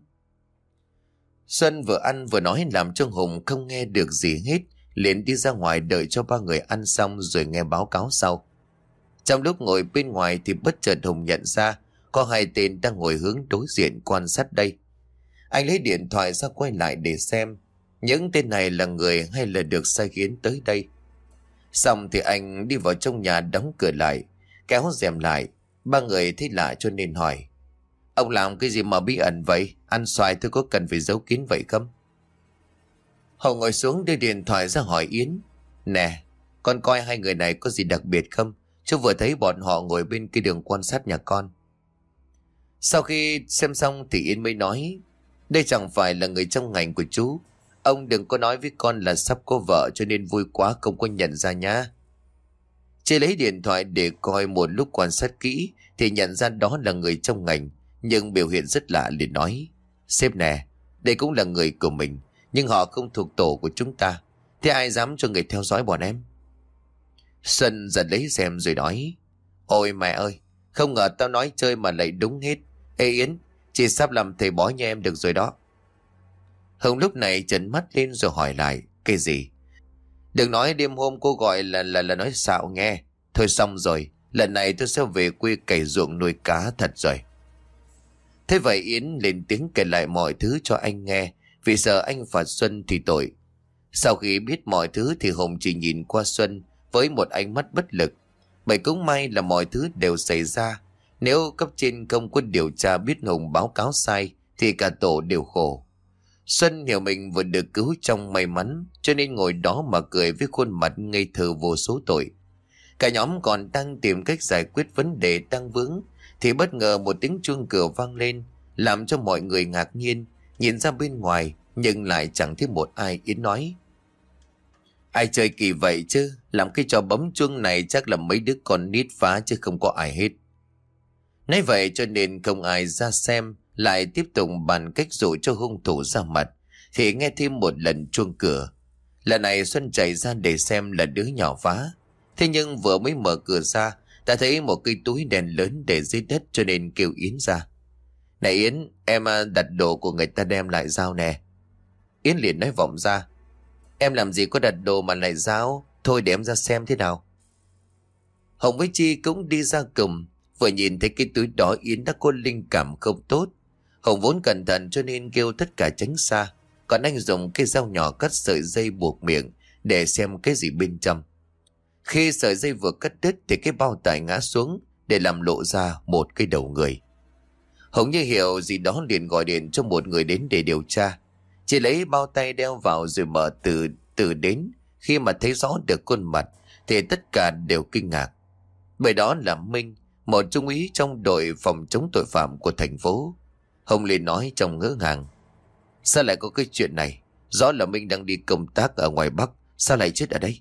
Xuân vừa ăn vừa nói làm cho Hùng không nghe được gì hết, liền đi ra ngoài đợi cho ba người ăn xong rồi nghe báo cáo sau. Trong lúc ngồi bên ngoài thì bất chợt Hùng nhận ra có hai tên đang ngồi hướng đối diện quan sát đây. Anh lấy điện thoại ra quay lại để xem những tên này là người hay là được sai khiến tới đây. Xong thì anh đi vào trong nhà đóng cửa lại, kéo rèm lại. Ba người thấy lạ cho nên hỏi: Ông làm cái gì mà bí ẩn vậy? Ăn xoài tôi có cần phải giấu kín vậy không? Hậu ngồi xuống đưa điện thoại ra hỏi Yến: Nè, con coi hai người này có gì đặc biệt không? Chú vừa thấy bọn họ ngồi bên kia đường quan sát nhà con. Sau khi xem xong thì Yến mới nói: Đây chẳng phải là người trong ngành của chú. Ông đừng có nói với con là sắp có vợ cho nên vui quá không có nhận ra nhá. Chị lấy điện thoại để coi một lúc quan sát kỹ thì nhận ra đó là người trong ngành, nhưng biểu hiện rất lạ liền nói: Sếp nè, đây cũng là người của mình, nhưng họ không thuộc tổ của chúng ta. Thế ai dám cho người theo dõi bọn em? Xuân giật lấy xem rồi nói: Ôi mẹ ơi, không ngờ tao nói chơi mà lại đúng hết. Ê Yến, chị sắp làm thầy bói như em được rồi đó. Hồng lúc này trợn mắt lên rồi hỏi lại: Cái gì? Đừng nói đêm hôm cô gọi là là là nói xạo nghe. Thôi xong rồi, lần này tôi sẽ về quê cày ruộng nuôi cá thật rồi. Thế vậy Yến lên tiếng kể lại mọi thứ cho anh nghe, vì sợ anh phạt Xuân thì tội. Sau khi biết mọi thứ thì Hồng chỉ nhìn qua Xuân với một ánh mắt bất lực. Bởi cũng may là mọi thứ đều xảy ra. Nếu cấp trên không có điều tra biết Hồng báo cáo sai thì cả tổ đều khổ. Xuân hiểu mình vừa được cứu trong may mắn, cho nên ngồi đó mà cười với khuôn mặt ngây thơ vô số tội. Cả nhóm còn đang tìm cách giải quyết vấn đề đang vướng thì bất ngờ một tiếng chuông cửa vang lên, làm cho mọi người ngạc nhiên, nhìn ra bên ngoài nhưng lại chẳng thấy một ai. Yến nói: Ai chơi kỳ vậy chứ? Làm cái trò bấm chuông này chắc là mấy đứa con nít phá chứ không có ai hết. Nói vậy cho nên không ai ra xem, lại tiếp tục bàn cách dụ cho hung thủ ra mặt, thì nghe thêm một lần chuông cửa. Lần này Xuân chạy ra để xem là đứa nhỏ phá. Thế nhưng vừa mới mở cửa ra, ta thấy một cây túi đèn lớn để dưới đất cho nên kêu Yến ra: Này Yến, em đặt đồ của người ta đem lại giao nè. Yến liền nói vọng ra: Em làm gì có đặt đồ mà lại giao, thôi để em ra xem thế nào. Hồng với Chi cũng đi ra cùng. Vừa nhìn thấy cái túi đó Yến đã có linh cảm không tốt. Hồng vốn cẩn thận cho nên kêu tất cả tránh xa. Còn anh dùng cái dao nhỏ cắt sợi dây buộc miệng để xem cái gì bên trong. Khi sợi dây vừa cắt đứt thì cái bao tải ngã xuống để làm lộ ra một cái đầu người. Hồng như hiểu gì đó liền gọi điện cho một người đến để điều tra. Chị lấy bao tay đeo vào rồi mở từ từ đến. Khi mà thấy rõ được khuôn mặt thì tất cả đều kinh ngạc. Bởi đó là Minh, một trung úy trong đội phòng chống tội phạm của thành phố. Hồng liền nói trong ngỡ ngàng: Sao lại có cái chuyện này? Rõ là Minh đang đi công tác ở ngoài Bắc, sao lại chết ở đây?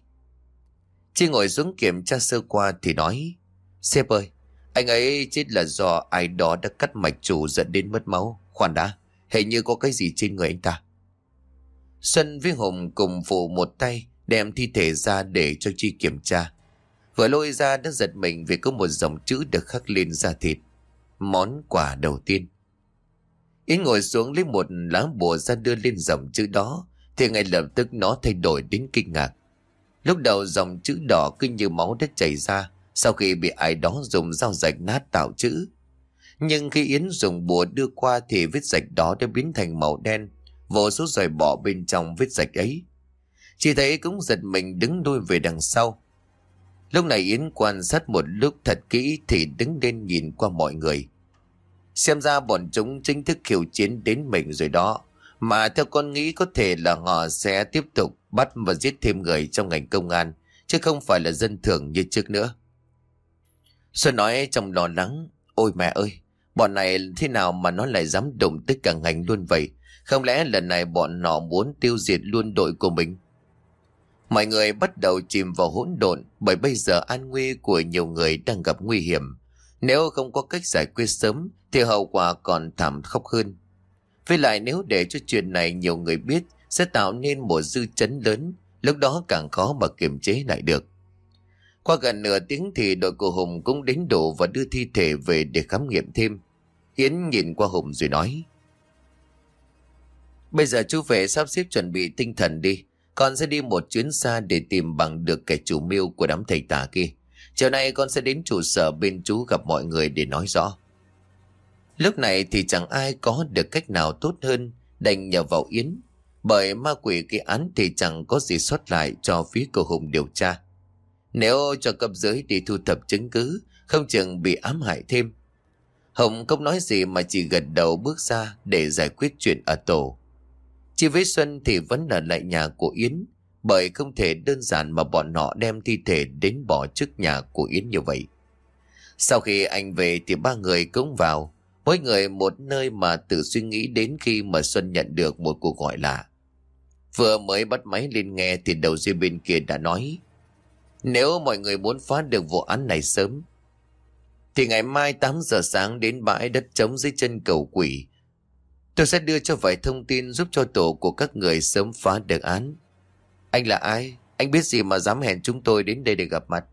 Chi ngồi xuống kiểm tra sơ qua thì nói: Sếp ơi, anh ấy chết là do ai đó đã cắt mạch chủ dẫn đến mất máu. Khoan đã, hình như có cái gì trên người anh ta. Xuân với Hùng cùng phụ một tay đem thi thể ra để cho Chi kiểm tra. Vừa lôi ra đã giật mình vì có một dòng chữ được khắc lên da thịt: Món quà đầu tiên. Yến ngồi xuống lấy một lá bùa ra đưa lên dòng chữ đó thì ngay lập tức nó thay đổi đến kinh ngạc. Lúc đầu dòng chữ đỏ cứ như máu đã chảy ra sau khi bị ai đó dùng dao rạch nát tạo chữ. Nhưng khi Yến dùng bùa đưa qua thì vết rạch đó đã biến thành màu đen, vô số giòi bọ bên trong vết rạch ấy. Chỉ thấy cũng giật mình đứng đuôi về đằng sau. Lúc này Yến quan sát một lúc thật kỹ thì đứng lên nhìn qua mọi người. Xem ra bọn chúng chính thức khiêu chiến đến mình rồi đó. Mà theo con nghĩ có thể là họ sẽ tiếp tục bắt và giết thêm người trong ngành công an, chứ không phải là dân thường như trước nữa. Xuân nói trong lo lắng: Ôi mẹ ơi, bọn này thế nào mà nó lại dám đụng tới cả ngành luôn vậy? Không lẽ lần này bọn nó muốn tiêu diệt luôn đội của mình? Mọi người bắt đầu chìm vào hỗn độn, bởi bây giờ an nguy của nhiều người đang gặp nguy hiểm. Nếu không có cách giải quyết sớm thì hậu quả còn thảm khốc hơn. Với lại nếu để cho chuyện này nhiều người biết sẽ tạo nên một dư chấn lớn, lúc đó càng khó mà kiềm chế lại được. Qua gần nửa tiếng thì đội của Hùng cũng đến đủ và đưa thi thể về để khám nghiệm thêm. Yến nhìn qua Hùng rồi nói: Bây giờ chú về sắp xếp chuẩn bị tinh thần đi. Con sẽ đi một chuyến xa để tìm bằng được kẻ chủ mưu của đám thầy tà kia. Chiều nay con sẽ đến trụ sở bên chú gặp mọi người để nói rõ. Lúc này thì chẳng ai có được cách nào tốt hơn đành nhờ vào Yến. Bởi ma quỷ cái án thì chẳng có gì sót lại cho phía của Hùng điều tra. Nếu cho cấp dưới đi thu thập chứng cứ, không chừng bị ám hại thêm. Hùng không nói gì mà chỉ gật đầu bước ra để giải quyết chuyện ở tổ. Chi với Xuân thì vẫn ở lại nhà của Yến, bởi không thể đơn giản mà bọn họ đem thi thể đến bỏ trước nhà của Yến như vậy. Sau khi anh về thì ba người cũng vào, mỗi người một nơi mà tự suy nghĩ đến khi mà Xuân nhận được một cuộc gọi lạ. Vừa mới bắt máy lên nghe thì đầu dây bên kia đã nói: Nếu mọi người muốn phá được vụ án này sớm thì ngày mai tám giờ sáng đến bãi đất trống dưới chân cầu Quỷ. Tôi sẽ đưa cho vài thông tin giúp cho tổ của các người sớm phá được án. Anh là ai? Anh biết gì mà dám hẹn chúng tôi đến đây để gặp mặt?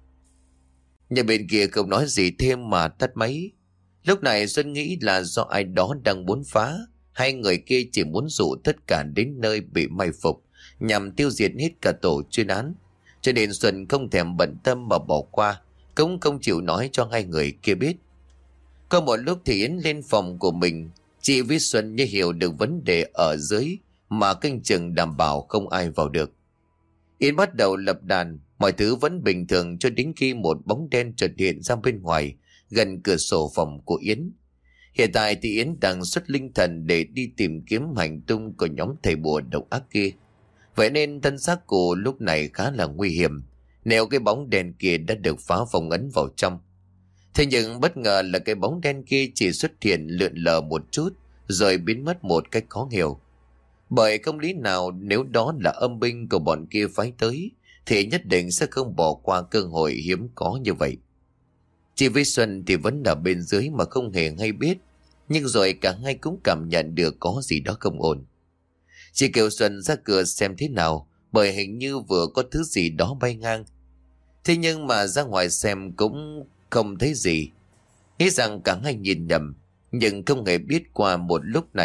Nhà bên kia không nói gì thêm mà tắt máy. Lúc này Xuân nghĩ là do ai đó đang muốn phá, hay người kia chỉ muốn dụ tất cả đến nơi bị may phục nhằm tiêu diệt hết cả tổ chuyên án. Cho nên Xuân không thèm bận tâm mà bỏ qua, cũng không chịu nói cho hai người kia biết. Có một lúc thì Yến lên phòng của mình. Chị với Xuân như hiểu được vấn đề ở dưới mà canh chừng đảm bảo không ai vào được. Yến bắt đầu lập đàn, mọi thứ vẫn bình thường cho đến khi một bóng đen chợt hiện ra bên ngoài gần cửa sổ phòng của Yến. Hiện tại thì Yến đang xuất linh thần để đi tìm kiếm hành tung của nhóm thầy bùa độc ác kia. Vậy nên thân xác cô lúc này khá là nguy hiểm nếu cái bóng đen kia đã được phá phong ấn vào trong. Thế nhưng bất ngờ là cái bóng đen kia chỉ xuất hiện lượn lờ một chút rồi biến mất một cách khó hiểu. Bởi không lý nào nếu đó là âm binh của bọn kia phái tới thì nhất định sẽ không bỏ qua cơ hội hiếm có như vậy. Chị với Xuân thì vẫn ở bên dưới mà không hề hay biết, nhưng rồi cả hai cũng cảm nhận được có gì đó không ổn. Chị kêu Xuân ra cửa xem thế nào, bởi hình như vừa có thứ gì đó bay ngang. Thế nhưng mà ra ngoài xem cũng không thấy gì. Nghĩ rằng cả hai nhìn nhầm, nhưng không hề biết qua một lúc này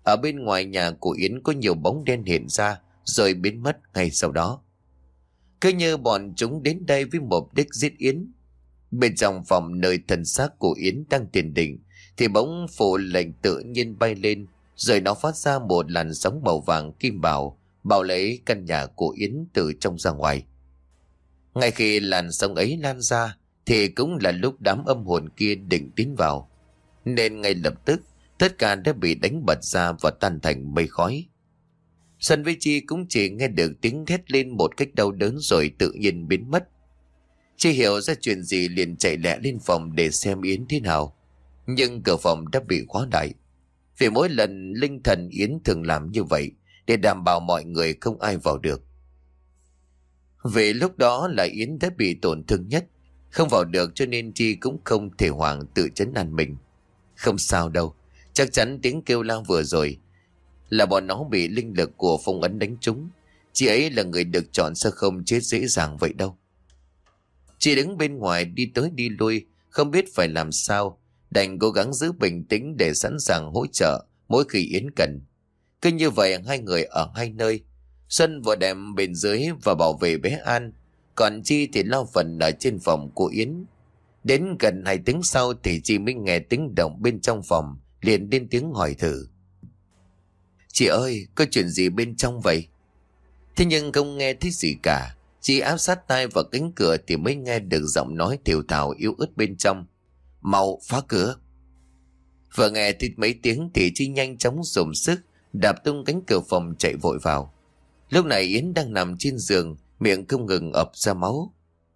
Ở bên ngoài nhà của Yến có nhiều bóng đen hiện ra rồi biến mất ngay sau đó. Cứ như bọn chúng đến đây với mục đích giết Yến. Bên trong phòng nơi thân xác của Yến đang tiền đỉnh thì bóng phù lệnh tự nhiên bay lên, rồi nó phát ra một làn sóng màu vàng kim bào bao lấy căn nhà của Yến từ trong ra ngoài. Ngay khi làn sóng ấy lan ra thì cũng là lúc đám âm hồn kia định tiến vào, nên ngay lập tức tất cả đã bị đánh bật ra và tan thành mây khói. Xuân với Chi cũng chỉ nghe được tiếng thét lên một cách đau đớn rồi tự nhiên biến mất. Chi hiểu ra chuyện gì liền chạy lẹ lên phòng để xem Yến thế nào, nhưng cửa phòng đã bị khóa lại. Vì mỗi lần linh thần Yến thường làm như vậy để đảm bảo mọi người không ai vào được. Vì lúc đó là Yến đã bị tổn thương nhất, không vào được, cho nên Chi cũng không thể hoảng tự trấn an mình. Không sao đâu, chắc chắn tiếng kêu la vừa rồi là bọn nó bị linh lực của phong ấn đánh trúng. Chị ấy là người được chọn, sao không chết dễ dàng vậy đâu. Chị đứng bên ngoài đi tới đi lui, không biết phải làm sao, đành cố gắng giữ bình tĩnh để sẵn sàng hỗ trợ mỗi khi Yến cần. Cứ như vậy hai người ở hai nơi, Xuân vừa đem bên dưới và bảo vệ bé An, còn Chi thì lo phần ở trên phòng của Yến. Đến gần hai tiếng sau thì Chi mới nghe tiếng động bên trong phòng, liền lên tiếng hỏi thử. Chị ơi, có chuyện gì bên trong vậy? Thế nhưng không nghe thấy gì cả. Chị áp sát tai vào cánh cửa thì mới nghe được giọng nói thều thào yếu ớt bên trong. Mau phá cửa. Vừa nghe thấy mấy tiếng thì Chi nhanh chóng dùng sức đạp tung cánh cửa phòng chạy vội vào. Lúc này Yến đang nằm trên giường, miệng không ngừng ập ra máu.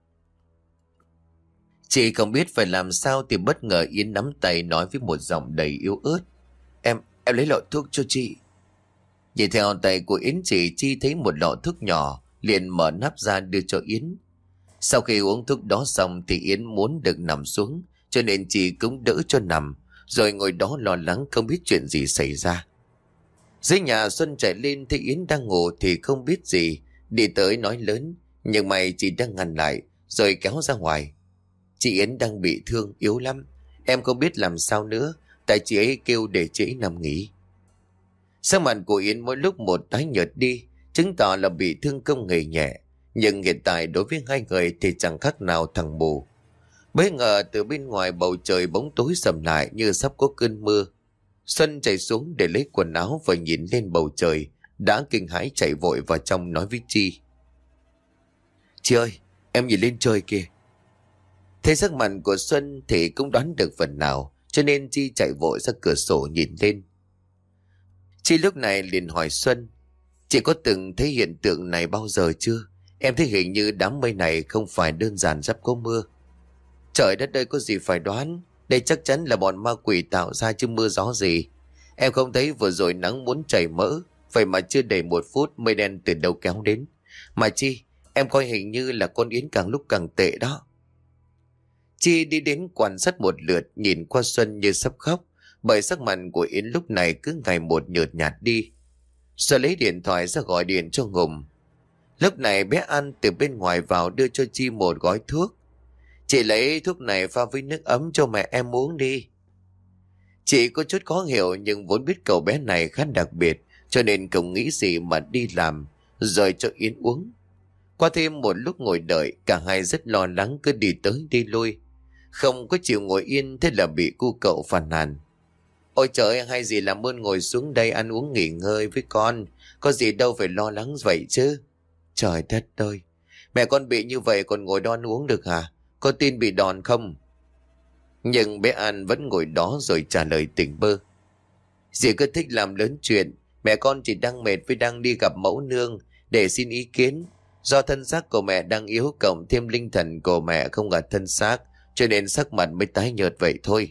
Chị không biết phải làm sao thì bất ngờ Yến nắm tay nói với một giọng đầy yếu ớt. Em, em lấy lọ thuốc cho chị. Nhìn theo tay của Yến chị, Chi thấy một lọ thuốc nhỏ, liền mở nắp ra đưa cho Yến. Sau khi uống thuốc đó xong thì Yến muốn được nằm xuống, cho nên chị cũng đỡ cho nằm, rồi ngồi đó lo lắng không biết chuyện gì xảy ra. Dưới nhà Xuân chạy lên thấy Yến đang ngủ thì không biết gì, đi tới nói lớn, nhưng mày chị đang ngăn lại, rồi kéo ra ngoài. Chị Yến đang bị thương, yếu lắm, em không biết làm sao nữa, tại chị ấy kêu để chị ấy nằm nghỉ. Sắc mặt của Yến mỗi lúc một tái nhợt đi, chứng tỏ là bị thương không hề nhẹ, nhưng hiện tại đối với hai người thì chẳng khác nào thằng mù. Bất ngờ từ bên ngoài bầu trời bóng tối sầm lại như sắp có cơn mưa. Xuân chạy xuống để lấy quần áo và nhìn lên bầu trời, đã kinh hãi chạy vội vào trong nói với Chi. Chị ơi, em nhìn lên trời kìa. Thấy sắc mặt của Xuân thì cũng đoán được phần nào, cho nên Chi chạy vội ra cửa sổ nhìn lên. Chi lúc này liền hỏi Xuân, chị có từng thấy hiện tượng này bao giờ chưa? Em thấy hình như đám mây này không phải đơn giản sắp có mưa. Trời đất ơi, có gì phải đoán, đây chắc chắn là bọn ma quỷ tạo ra chứ mưa gió gì. Em không thấy vừa rồi nắng muốn chảy mỡ, vậy mà chưa đầy một phút mây đen từ đâu kéo đến. Mà Chi, em coi hình như là con Yến càng lúc càng tệ đó. Chi đi đến quan sát một lượt, nhìn qua Xuân như sắp khóc, bởi sắc mặt của Yến lúc này cứ ngày một nhợt nhạt đi. Xuân lấy điện thoại ra gọi điện cho Ngùng. Lúc này bé An từ bên ngoài vào đưa cho Chi một gói thuốc. Chị lấy thuốc này pha với nước ấm cho mẹ em uống đi. Chị có chút khó hiểu nhưng vốn biết cậu bé này khá đặc biệt, cho nên không nghĩ gì mà đi làm rồi cho Yến uống. Qua thêm một lúc ngồi đợi, cả hai rất lo lắng cứ đi tới đi lui, không có chịu ngồi yên, thế là bị cu cậu phàn nàn. Ôi trời ơi, hay gì làm ơn ngồi xuống đây ăn uống nghỉ ngơi với con, có gì đâu phải lo lắng vậy chứ. Trời đất ơi, mẹ con bị như vậy còn ngồi đó ăn uống được hả? Có tin bị đòn không? Nhưng bé An vẫn ngồi đó rồi trả lời tỉnh bơ. Dì cứ thích làm lớn chuyện, mẹ con chỉ đang mệt với đang đi gặp mẫu nương để xin ý kiến. Do thân xác của mẹ đang yếu cộng thêm linh thần của mẹ không ở thân xác, cho nên sắc mặt mới tái nhợt vậy thôi.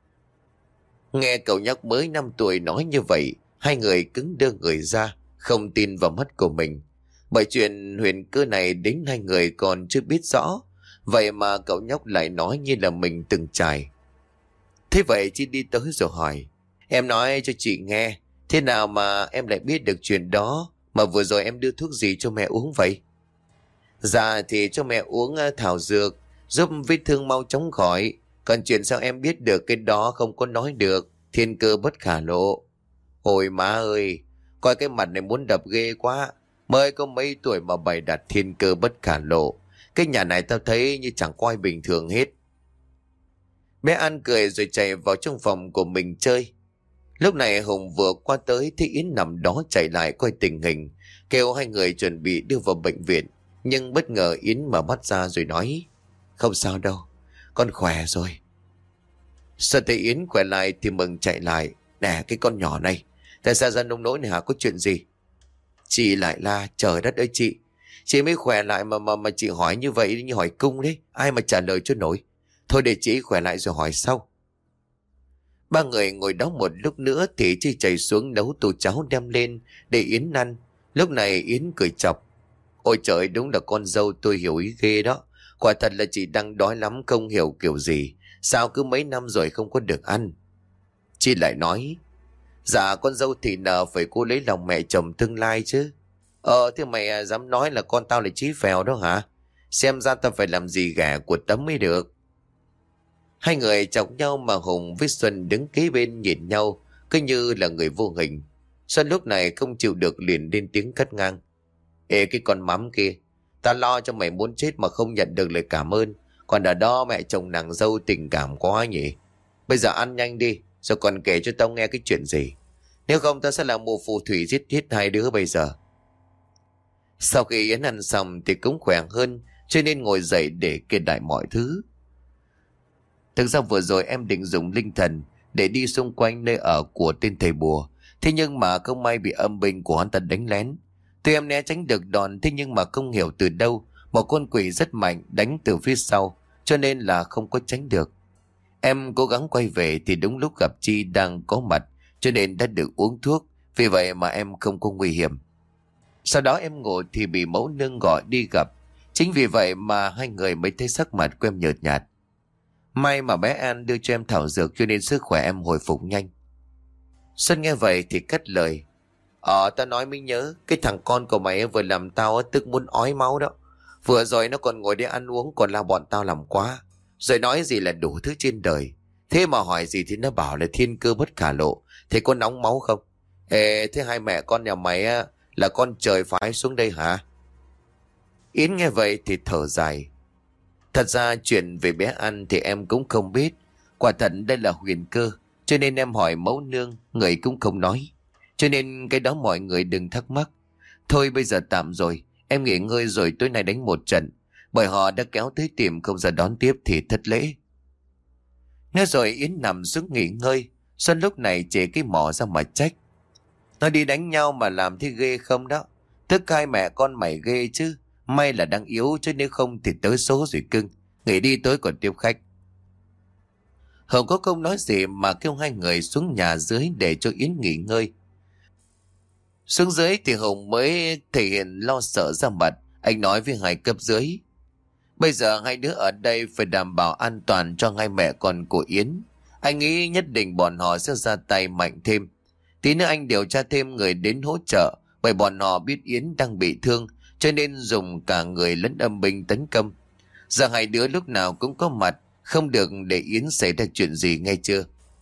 Nghe cậu nhóc mới năm tuổi nói như vậy, hai người cứng đơ người ra, không tin vào mắt của mình. Bởi chuyện huyền cơ này đến hai người còn chưa biết rõ, vậy mà cậu nhóc lại nói như là mình từng trải. Thế vậy Chi đi tới rồi hỏi, em nói cho chị nghe, thế nào mà em lại biết được chuyện đó, mà vừa rồi em đưa thuốc gì cho mẹ uống vậy? Dạ thì cho mẹ uống thảo dược, giúp vết thương mau chóng khỏi. Còn chuyện sao em biết được cái đó không có nói được, thiên cơ bất khả lộ. Ôi má ơi, coi cái mặt này muốn đập ghê quá. Mới có mấy tuổi mà bày đặt thiên cơ bất khả lộ. Cái nhà này tao thấy như chẳng có ai bình thường hết. Bé An cười rồi chạy vào trong phòng của mình chơi. Lúc này Hùng vừa qua tới thì Yến nằm đó chạy lại coi tình hình, kêu hai người chuẩn bị đưa vào bệnh viện. Nhưng bất ngờ Yến mở mắt ra rồi nói: Không sao đâu, con khỏe rồi. Sao thấy Yến khỏe lại thì mừng chạy lại: Nè cái con nhỏ này, tại sao ra nông nỗi này hả, có chuyện gì? Chị lại la: Trời đất ơi chị, chị mới khỏe lại mà mà mà chị hỏi như vậy như hỏi cung đấy, ai mà trả lời cho nổi. Thôi để chị khỏe lại rồi hỏi sau. Ba người ngồi đó một lúc nữa thì Chi chạy xuống nấu tô cháo đem lên để Yến ăn. Lúc này Yến cười chọc: Ôi trời, đúng là con dâu tôi hiểu ý ghê đó. Quả thật là chị đang đói lắm, không hiểu kiểu gì, sao cứ mấy năm rồi không có được ăn. Chi lại nói: Dạ con dâu thì nợ phải cô lấy lòng mẹ chồng tương lai chứ. Ờ thế mày à, dám nói là con tao là chí phèo đó hả? Xem ra tao phải làm gì gà của tấm mới được. Hai người chọc nhau mà Hùng với Xuân đứng kế bên nhìn nhau, cứ như là người vô hình. Xuân lúc này không chịu được liền lên tiếng cắt ngang: Ê cái con mắm kia, ta lo cho mày muốn chết mà không nhận được lời cảm ơn. Còn ở đó mẹ chồng nàng dâu tình cảm quá nhỉ. Bây giờ ăn nhanh đi, rồi còn kể cho tao nghe cái chuyện gì. Nếu không tao sẽ là mù phù thủy giết hết hai đứa bây giờ. Sau khi Yến ăn xong thì cũng khỏe hơn, cho nên ngồi dậy để kể lại mọi thứ. Thực ra vừa rồi em định dùng linh thần để đi xung quanh nơi ở của tên thầy bùa. Thế nhưng mà không may bị âm binh của hắn ta đánh lén. Tuy em né tránh được đòn, thế nhưng mà không hiểu từ đâu một con quỷ rất mạnh đánh từ phía sau, cho nên là không có tránh được. Em cố gắng quay về thì đúng lúc gặp Chi đang có mặt, cho nên đã được uống thuốc, vì vậy mà em không có nguy hiểm. Sau đó em ngủ thì bị mẫu nương gọi đi gặp. Chính vì vậy mà hai người mới thấy sắc mặt của em nhợt nhạt. May mà bé An đưa cho em thảo dược cho nên sức khỏe em hồi phục nhanh. Xuân nghe vậy thì cất lời: Ờ tao nói mới nhớ, cái thằng con của mày vừa làm tao tức muốn ói máu đó. Vừa rồi nó còn ngồi để ăn uống còn la bọn tao làm quá, rồi nói gì là đủ thứ trên đời. Thế mà hỏi gì thì nó bảo là thiên cơ bất khả lộ. Thế có nóng máu không? Ê thế hai mẹ con nhà mày á, là con trời phái xuống đây hả? Yến nghe vậy thì thở dài. Thật ra chuyện về bé An thì em cũng không biết. Quả thật đây là huyền cơ, cho nên em hỏi mẫu nương, người cũng không nói. Cho nên cái đó mọi người đừng thắc mắc. Thôi bây giờ tạm rồi, em nghỉ ngơi rồi tối nay đánh một trận. Bởi họ đã kéo tới tìm không ra đón tiếp thì thất lễ. Nói rồi Yến nằm xuống nghỉ ngơi. Xuân lúc này chỉ cái mỏ ra mà trách: Nó đi đánh nhau mà làm thế ghê không đó. Tức hai mẹ con mày ghê chứ. May là đang yếu chứ nếu không thì tới số rồi cưng. Nghỉ đi tối còn tiếp khách. Hồng có không nói gì mà kêu hai người xuống nhà dưới để cho Yến nghỉ ngơi. Xuống dưới thì Hồng mới thể hiện lo sợ ra mặt. Anh nói với hai cấp dưới: Bây giờ hai đứa ở đây phải đảm bảo an toàn cho hai mẹ con của Yến. Anh nghĩ nhất định bọn họ sẽ ra tay mạnh thêm. Tí nữa anh điều tra thêm người đến hỗ trợ, bởi bọn họ biết Yến đang bị thương, cho nên dùng cả người lẫn âm binh tấn công. Giờ hai đứa lúc nào cũng có mặt, không được để Yến xảy ra chuyện gì, nghe chưa?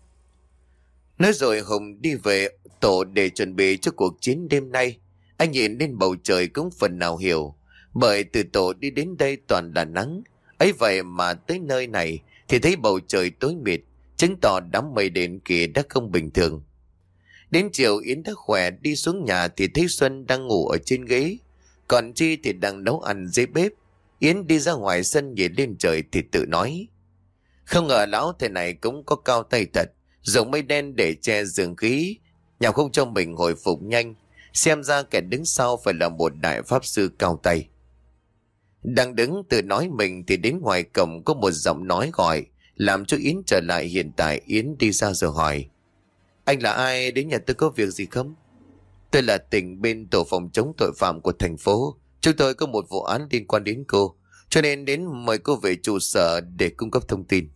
Nói rồi Hùng đi về tổ để chuẩn bị cho cuộc chiến đêm nay. Anh nhìn lên bầu trời cũng phần nào hiểu, bởi từ tổ đi đến đây toàn là nắng. Ấy vậy mà tới nơi này thì thấy bầu trời tối mịt, chứng tỏ đám mây đen kia đã không bình thường. Đến chiều Yến đã khỏe đi xuống nhà thì thấy Xuân đang ngủ ở trên ghế, còn Chi thì đang nấu ăn dưới bếp. Yến đi ra ngoài sân nhìn lên trời thì tự nói: Không ngờ lão thầy này cũng có cao tay thật, dùng mây đen để che dương khí, nhằm không cho mình hồi phục nhanh. Xem ra kẻ đứng sau phải là một đại pháp sư cao tay. Đang đứng tự nói mình thì đến ngoài cổng có một giọng nói gọi, làm cho Yến trở lại hiện tại. Yến đi ra rồi hỏi: Anh là ai, đến nhà tôi có việc gì không? Tôi là Tình bên tổ phòng chống tội phạm của thành phố. Chúng tôi có một vụ án liên quan đến cô, cho nên đến mời cô về trụ sở để cung cấp thông tin.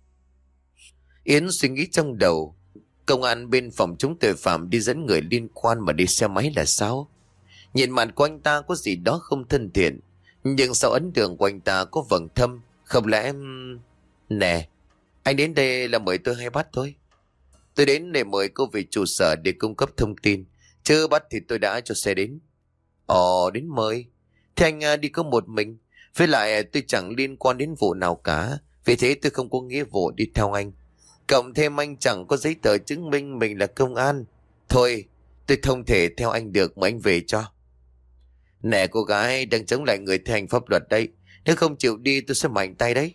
Yến suy nghĩ trong đầu, công an bên phòng chống tội phạm đi dẫn người liên quan mà đi xe máy là sao? Nhìn mặt của anh ta có gì đó không thân thiện, nhưng sau ấn tượng của anh ta có vầng thâm. Không lẽ em... Nè, anh đến đây là mời tôi hay bắt thôi. Tôi đến để mời cô về trụ sở để cung cấp thông tin. Chứ bắt thì tôi đã cho xe đến. Ồ, đến mời. Thế anh à, đi có một mình. Với lại tôi chẳng liên quan đến vụ nào cả. Vì thế tôi không có nghĩa vụ đi theo anh. Cộng thêm anh chẳng có giấy tờ chứng minh mình là công an. Thôi, tôi không thể theo anh được mà anh về cho. Nè cô gái, đang chống lại người thi hành pháp luật đấy. Nếu không chịu đi tôi sẽ mạnh tay đấy.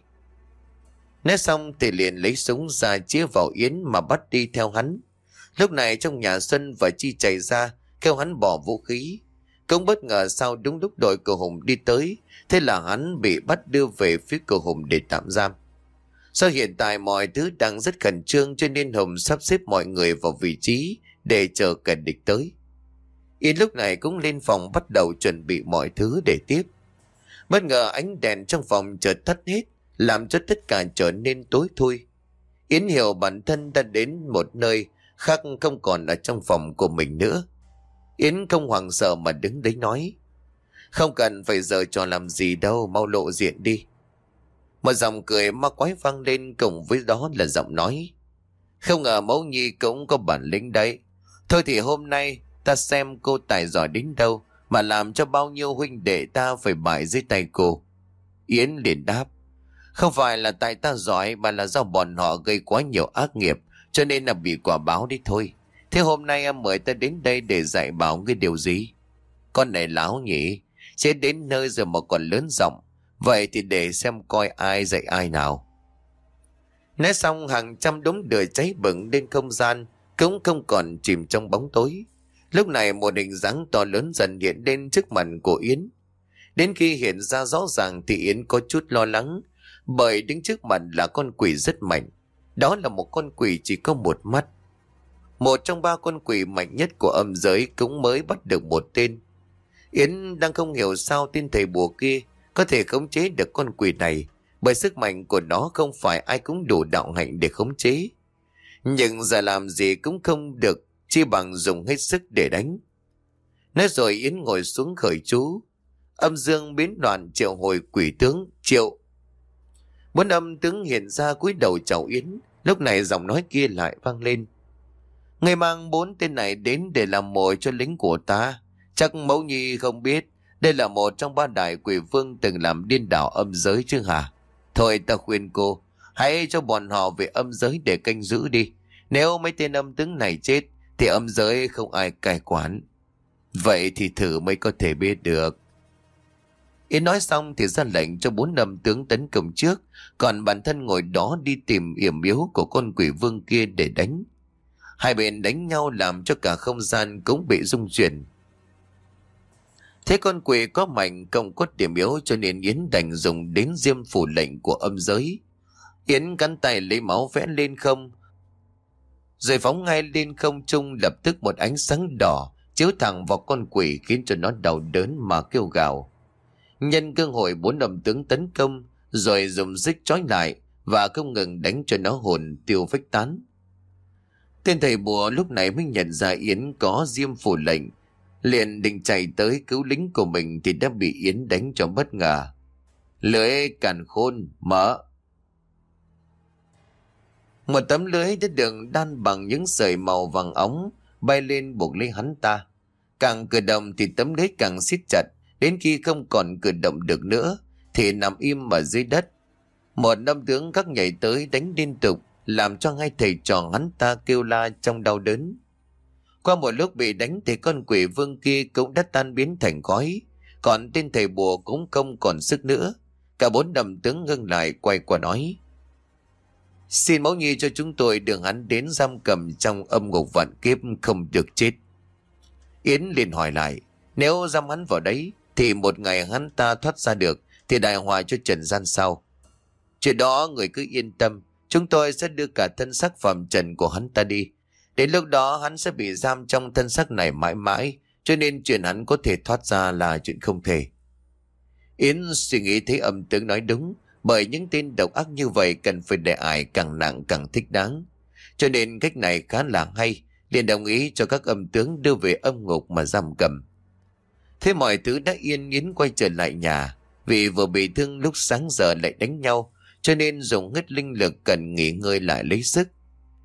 Nói xong thì liền lấy súng ra chĩa vào Yến mà bắt đi theo hắn. Lúc này trong nhà Xuân và Chi chạy ra kêu hắn bỏ vũ khí. Cũng bất ngờ sao đúng lúc đội cậu Hùng đi tới. Thế là hắn bị bắt đưa về phía cậu Hùng để tạm giam. Do hiện tại mọi thứ đang rất khẩn trương cho nên Hùng sắp xếp mọi người vào vị trí để chờ kẻ địch tới. Yến lúc này cũng lên phòng bắt đầu chuẩn bị mọi thứ để tiếp. Bất ngờ ánh đèn trong phòng chợt tắt hết, làm cho tất cả trở nên tối thui. Yến hiểu bản thân đã đến một nơi khác, không còn ở trong phòng của mình nữa. Yến không hoảng sợ mà đứng đấy nói: Không cần phải giở trò làm gì đâu, mau lộ diện đi. Một giọng cười ma quái vang lên, cùng với đó là giọng nói: Không ngờ Mẫu Nhi cũng có bản lĩnh đấy. Thôi thì hôm nay ta xem cô tài giỏi đến đâu mà làm cho bao nhiêu huynh đệ ta phải bại dưới tay cô. Yến liền đáp: Không phải là tại ta giỏi, mà là do bọn họ gây quá nhiều ác nghiệp, cho nên là bị quả báo đi thôi. Thế hôm nay em mời ta đến đây để dạy bảo ngươi điều gì? Con này láo nhỉ, sẽ đến nơi rồi mà còn lớn giọng. Vậy thì để xem coi ai dạy ai nào. Nói xong hàng trăm đống lửa cháy bừng lên không gian, cũng không còn chìm trong bóng tối. Lúc này một hình dáng to lớn dần hiện lên trước mặt của Yến. Đến khi hiện ra rõ ràng thì Yến có chút lo lắng, bởi đứng trước mặt là con quỷ rất mạnh. Đó là một con quỷ chỉ có một mắt. Một trong ba con quỷ mạnh nhất của âm giới cũng mới bắt được một tên. Yến đang không hiểu sao tên thầy bùa kia có thể khống chế được con quỷ này, bởi sức mạnh của nó không phải ai cũng đủ đạo hạnh để khống chế. Nhưng giờ làm gì cũng không được, chỉ bằng dùng hết sức để đánh. Nói rồi Yến ngồi xuống khởi chú: Âm dương biến loạn, triệu hồi quỷ tướng, triệu. Bốn âm tướng hiện ra cúi đầu chào Yến. Lúc này giọng nói kia lại vang lên: Người mang bốn tên này đến để làm mồi cho lính của ta. Chắc Mẫu Nhi không biết đây là một trong ba đại quỷ vương từng làm điên đảo âm giới chứ hả? Thôi ta khuyên cô, hãy cho bọn họ về âm giới để canh giữ đi. Nếu mấy tên âm tướng này chết thì âm giới không ai cai quản. Vậy thì thử mới có thể biết được. Yến nói xong thì ra lệnh cho bốn âm tướng tấn công trước, còn bản thân ngồi đó đi tìm yểm yếu của con quỷ vương kia để đánh. Hai bên đánh nhau làm cho cả không gian cũng bị rung chuyển. Thế con quỷ có mạnh công có điểm yếu, cho nên Yến đành dùng đến diêm phủ lệnh của âm giới. Yến cắn tay lấy máu vẽ lên không, rồi phóng ngay lên không trung. Lập tức một ánh sáng đỏ chiếu thẳng vào con quỷ, khiến cho nó đau đớn mà kêu gào. Nhân cơ hội bốn âm tướng tấn công, rồi dùng xích trói lại và không ngừng đánh cho nó hồn tiêu phách tán. Tên thầy bùa lúc này mới nhận ra Yến có diêm phủ lệnh, liền định chạy tới cứu lính của mình thì đã bị Yến đánh cho bất ngờ. Lưới càn khôn mở. Một tấm lưới đã được đan bằng những sợi màu vàng óng bay lên buộc lấy hắn ta. Càng cử động thì tấm lưới càng siết chặt, đến khi không còn cử động được nữa thì nằm im ở dưới đất. Một nam tướng các nhảy tới đánh liên tục, làm cho hai thầy trò hắn ta kêu la trong đau đớn. Qua một lúc bị đánh thì con quỷ vương kia cũng đã tan biến thành khói, còn tên thầy bùa cũng không còn sức nữa. Cả bốn đầm tướng ngưng lại quay qua nói: Xin Mẫu Nhi cho chúng tôi đường hắn đến giam cầm trong âm ngục vạn kiếp, không được chết. Yến liền hỏi lại: Nếu giam hắn vào đấy thì một ngày hắn ta thoát ra được thì đại hòa cho trần gian sau. Chuyện đó người cứ yên tâm, chúng tôi sẽ đưa cả thân xác phàm trần của hắn ta đi. Đến lúc đó hắn sẽ bị giam trong thân xác này mãi mãi, cho nên chuyện hắn có thể thoát ra là chuyện không thể. Yến suy nghĩ thấy âm tướng nói đúng, bởi những tên độc ác như vậy cần phải để ải càng nặng càng thích đáng. Cho nên cách này khá là hay, liền đồng ý cho các âm tướng đưa về âm ngục mà giam cầm. Thế mọi thứ đã yên. Yến quay trở lại nhà, vì vừa bị thương lúc sáng giờ lại đánh nhau, cho nên dùng hết linh lực cần nghỉ ngơi lại lấy sức.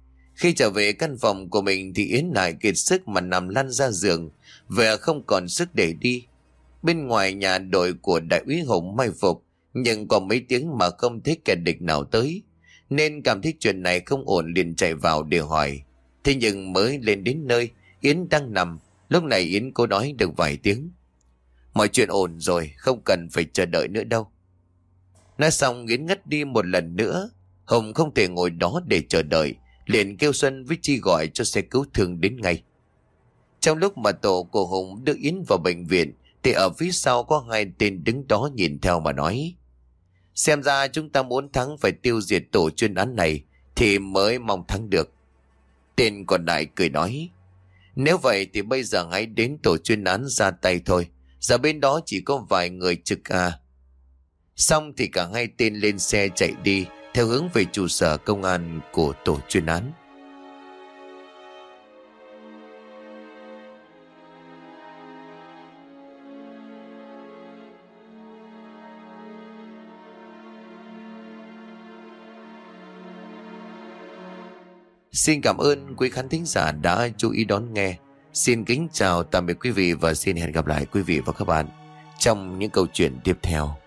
Khi trở về căn phòng của mình thì Yến lại kiệt sức mà nằm lăn ra giường, về không còn sức để đi. Bên ngoài nhà đội của đại úy Hùng mai phục, nhưng có mấy tiếng mà không thấy kẻ địch nào tới, nên cảm thấy chuyện này không ổn liền chạy vào để hỏi. Thế nhưng mới lên đến nơi, Yến đang nằm. Lúc này Yến cô nói được vài tiếng: mọi chuyện ổn rồi, không cần phải chờ đợi nữa đâu. Nói xong Yến ngất đi một lần nữa. Hùng không thể ngồi đó để chờ đợi, liền kêu Xuân với Chi gọi cho xe cứu thương đến ngay. Trong lúc mà tổ của Hùng đưa Yến vào bệnh viện thì ở phía sau có hai tên đứng đó nhìn theo mà nói: xem ra chúng ta muốn thắng phải tiêu diệt tổ chuyên án này thì mới mong thắng được. Tên còn lại cười nói: nếu vậy thì bây giờ hãy đến tổ chuyên án ra tay thôi, giờ bên đó chỉ có vài người trực à. Xong thì cả hai tên lên xe chạy đi theo hướng về trụ sở công an của tổ chuyên án. Xin cảm ơn quý khán thính giả đã chú ý đón nghe. Xin kính chào tạm biệt quý vị và xin hẹn gặp lại quý vị và các bạn trong những câu chuyện tiếp theo.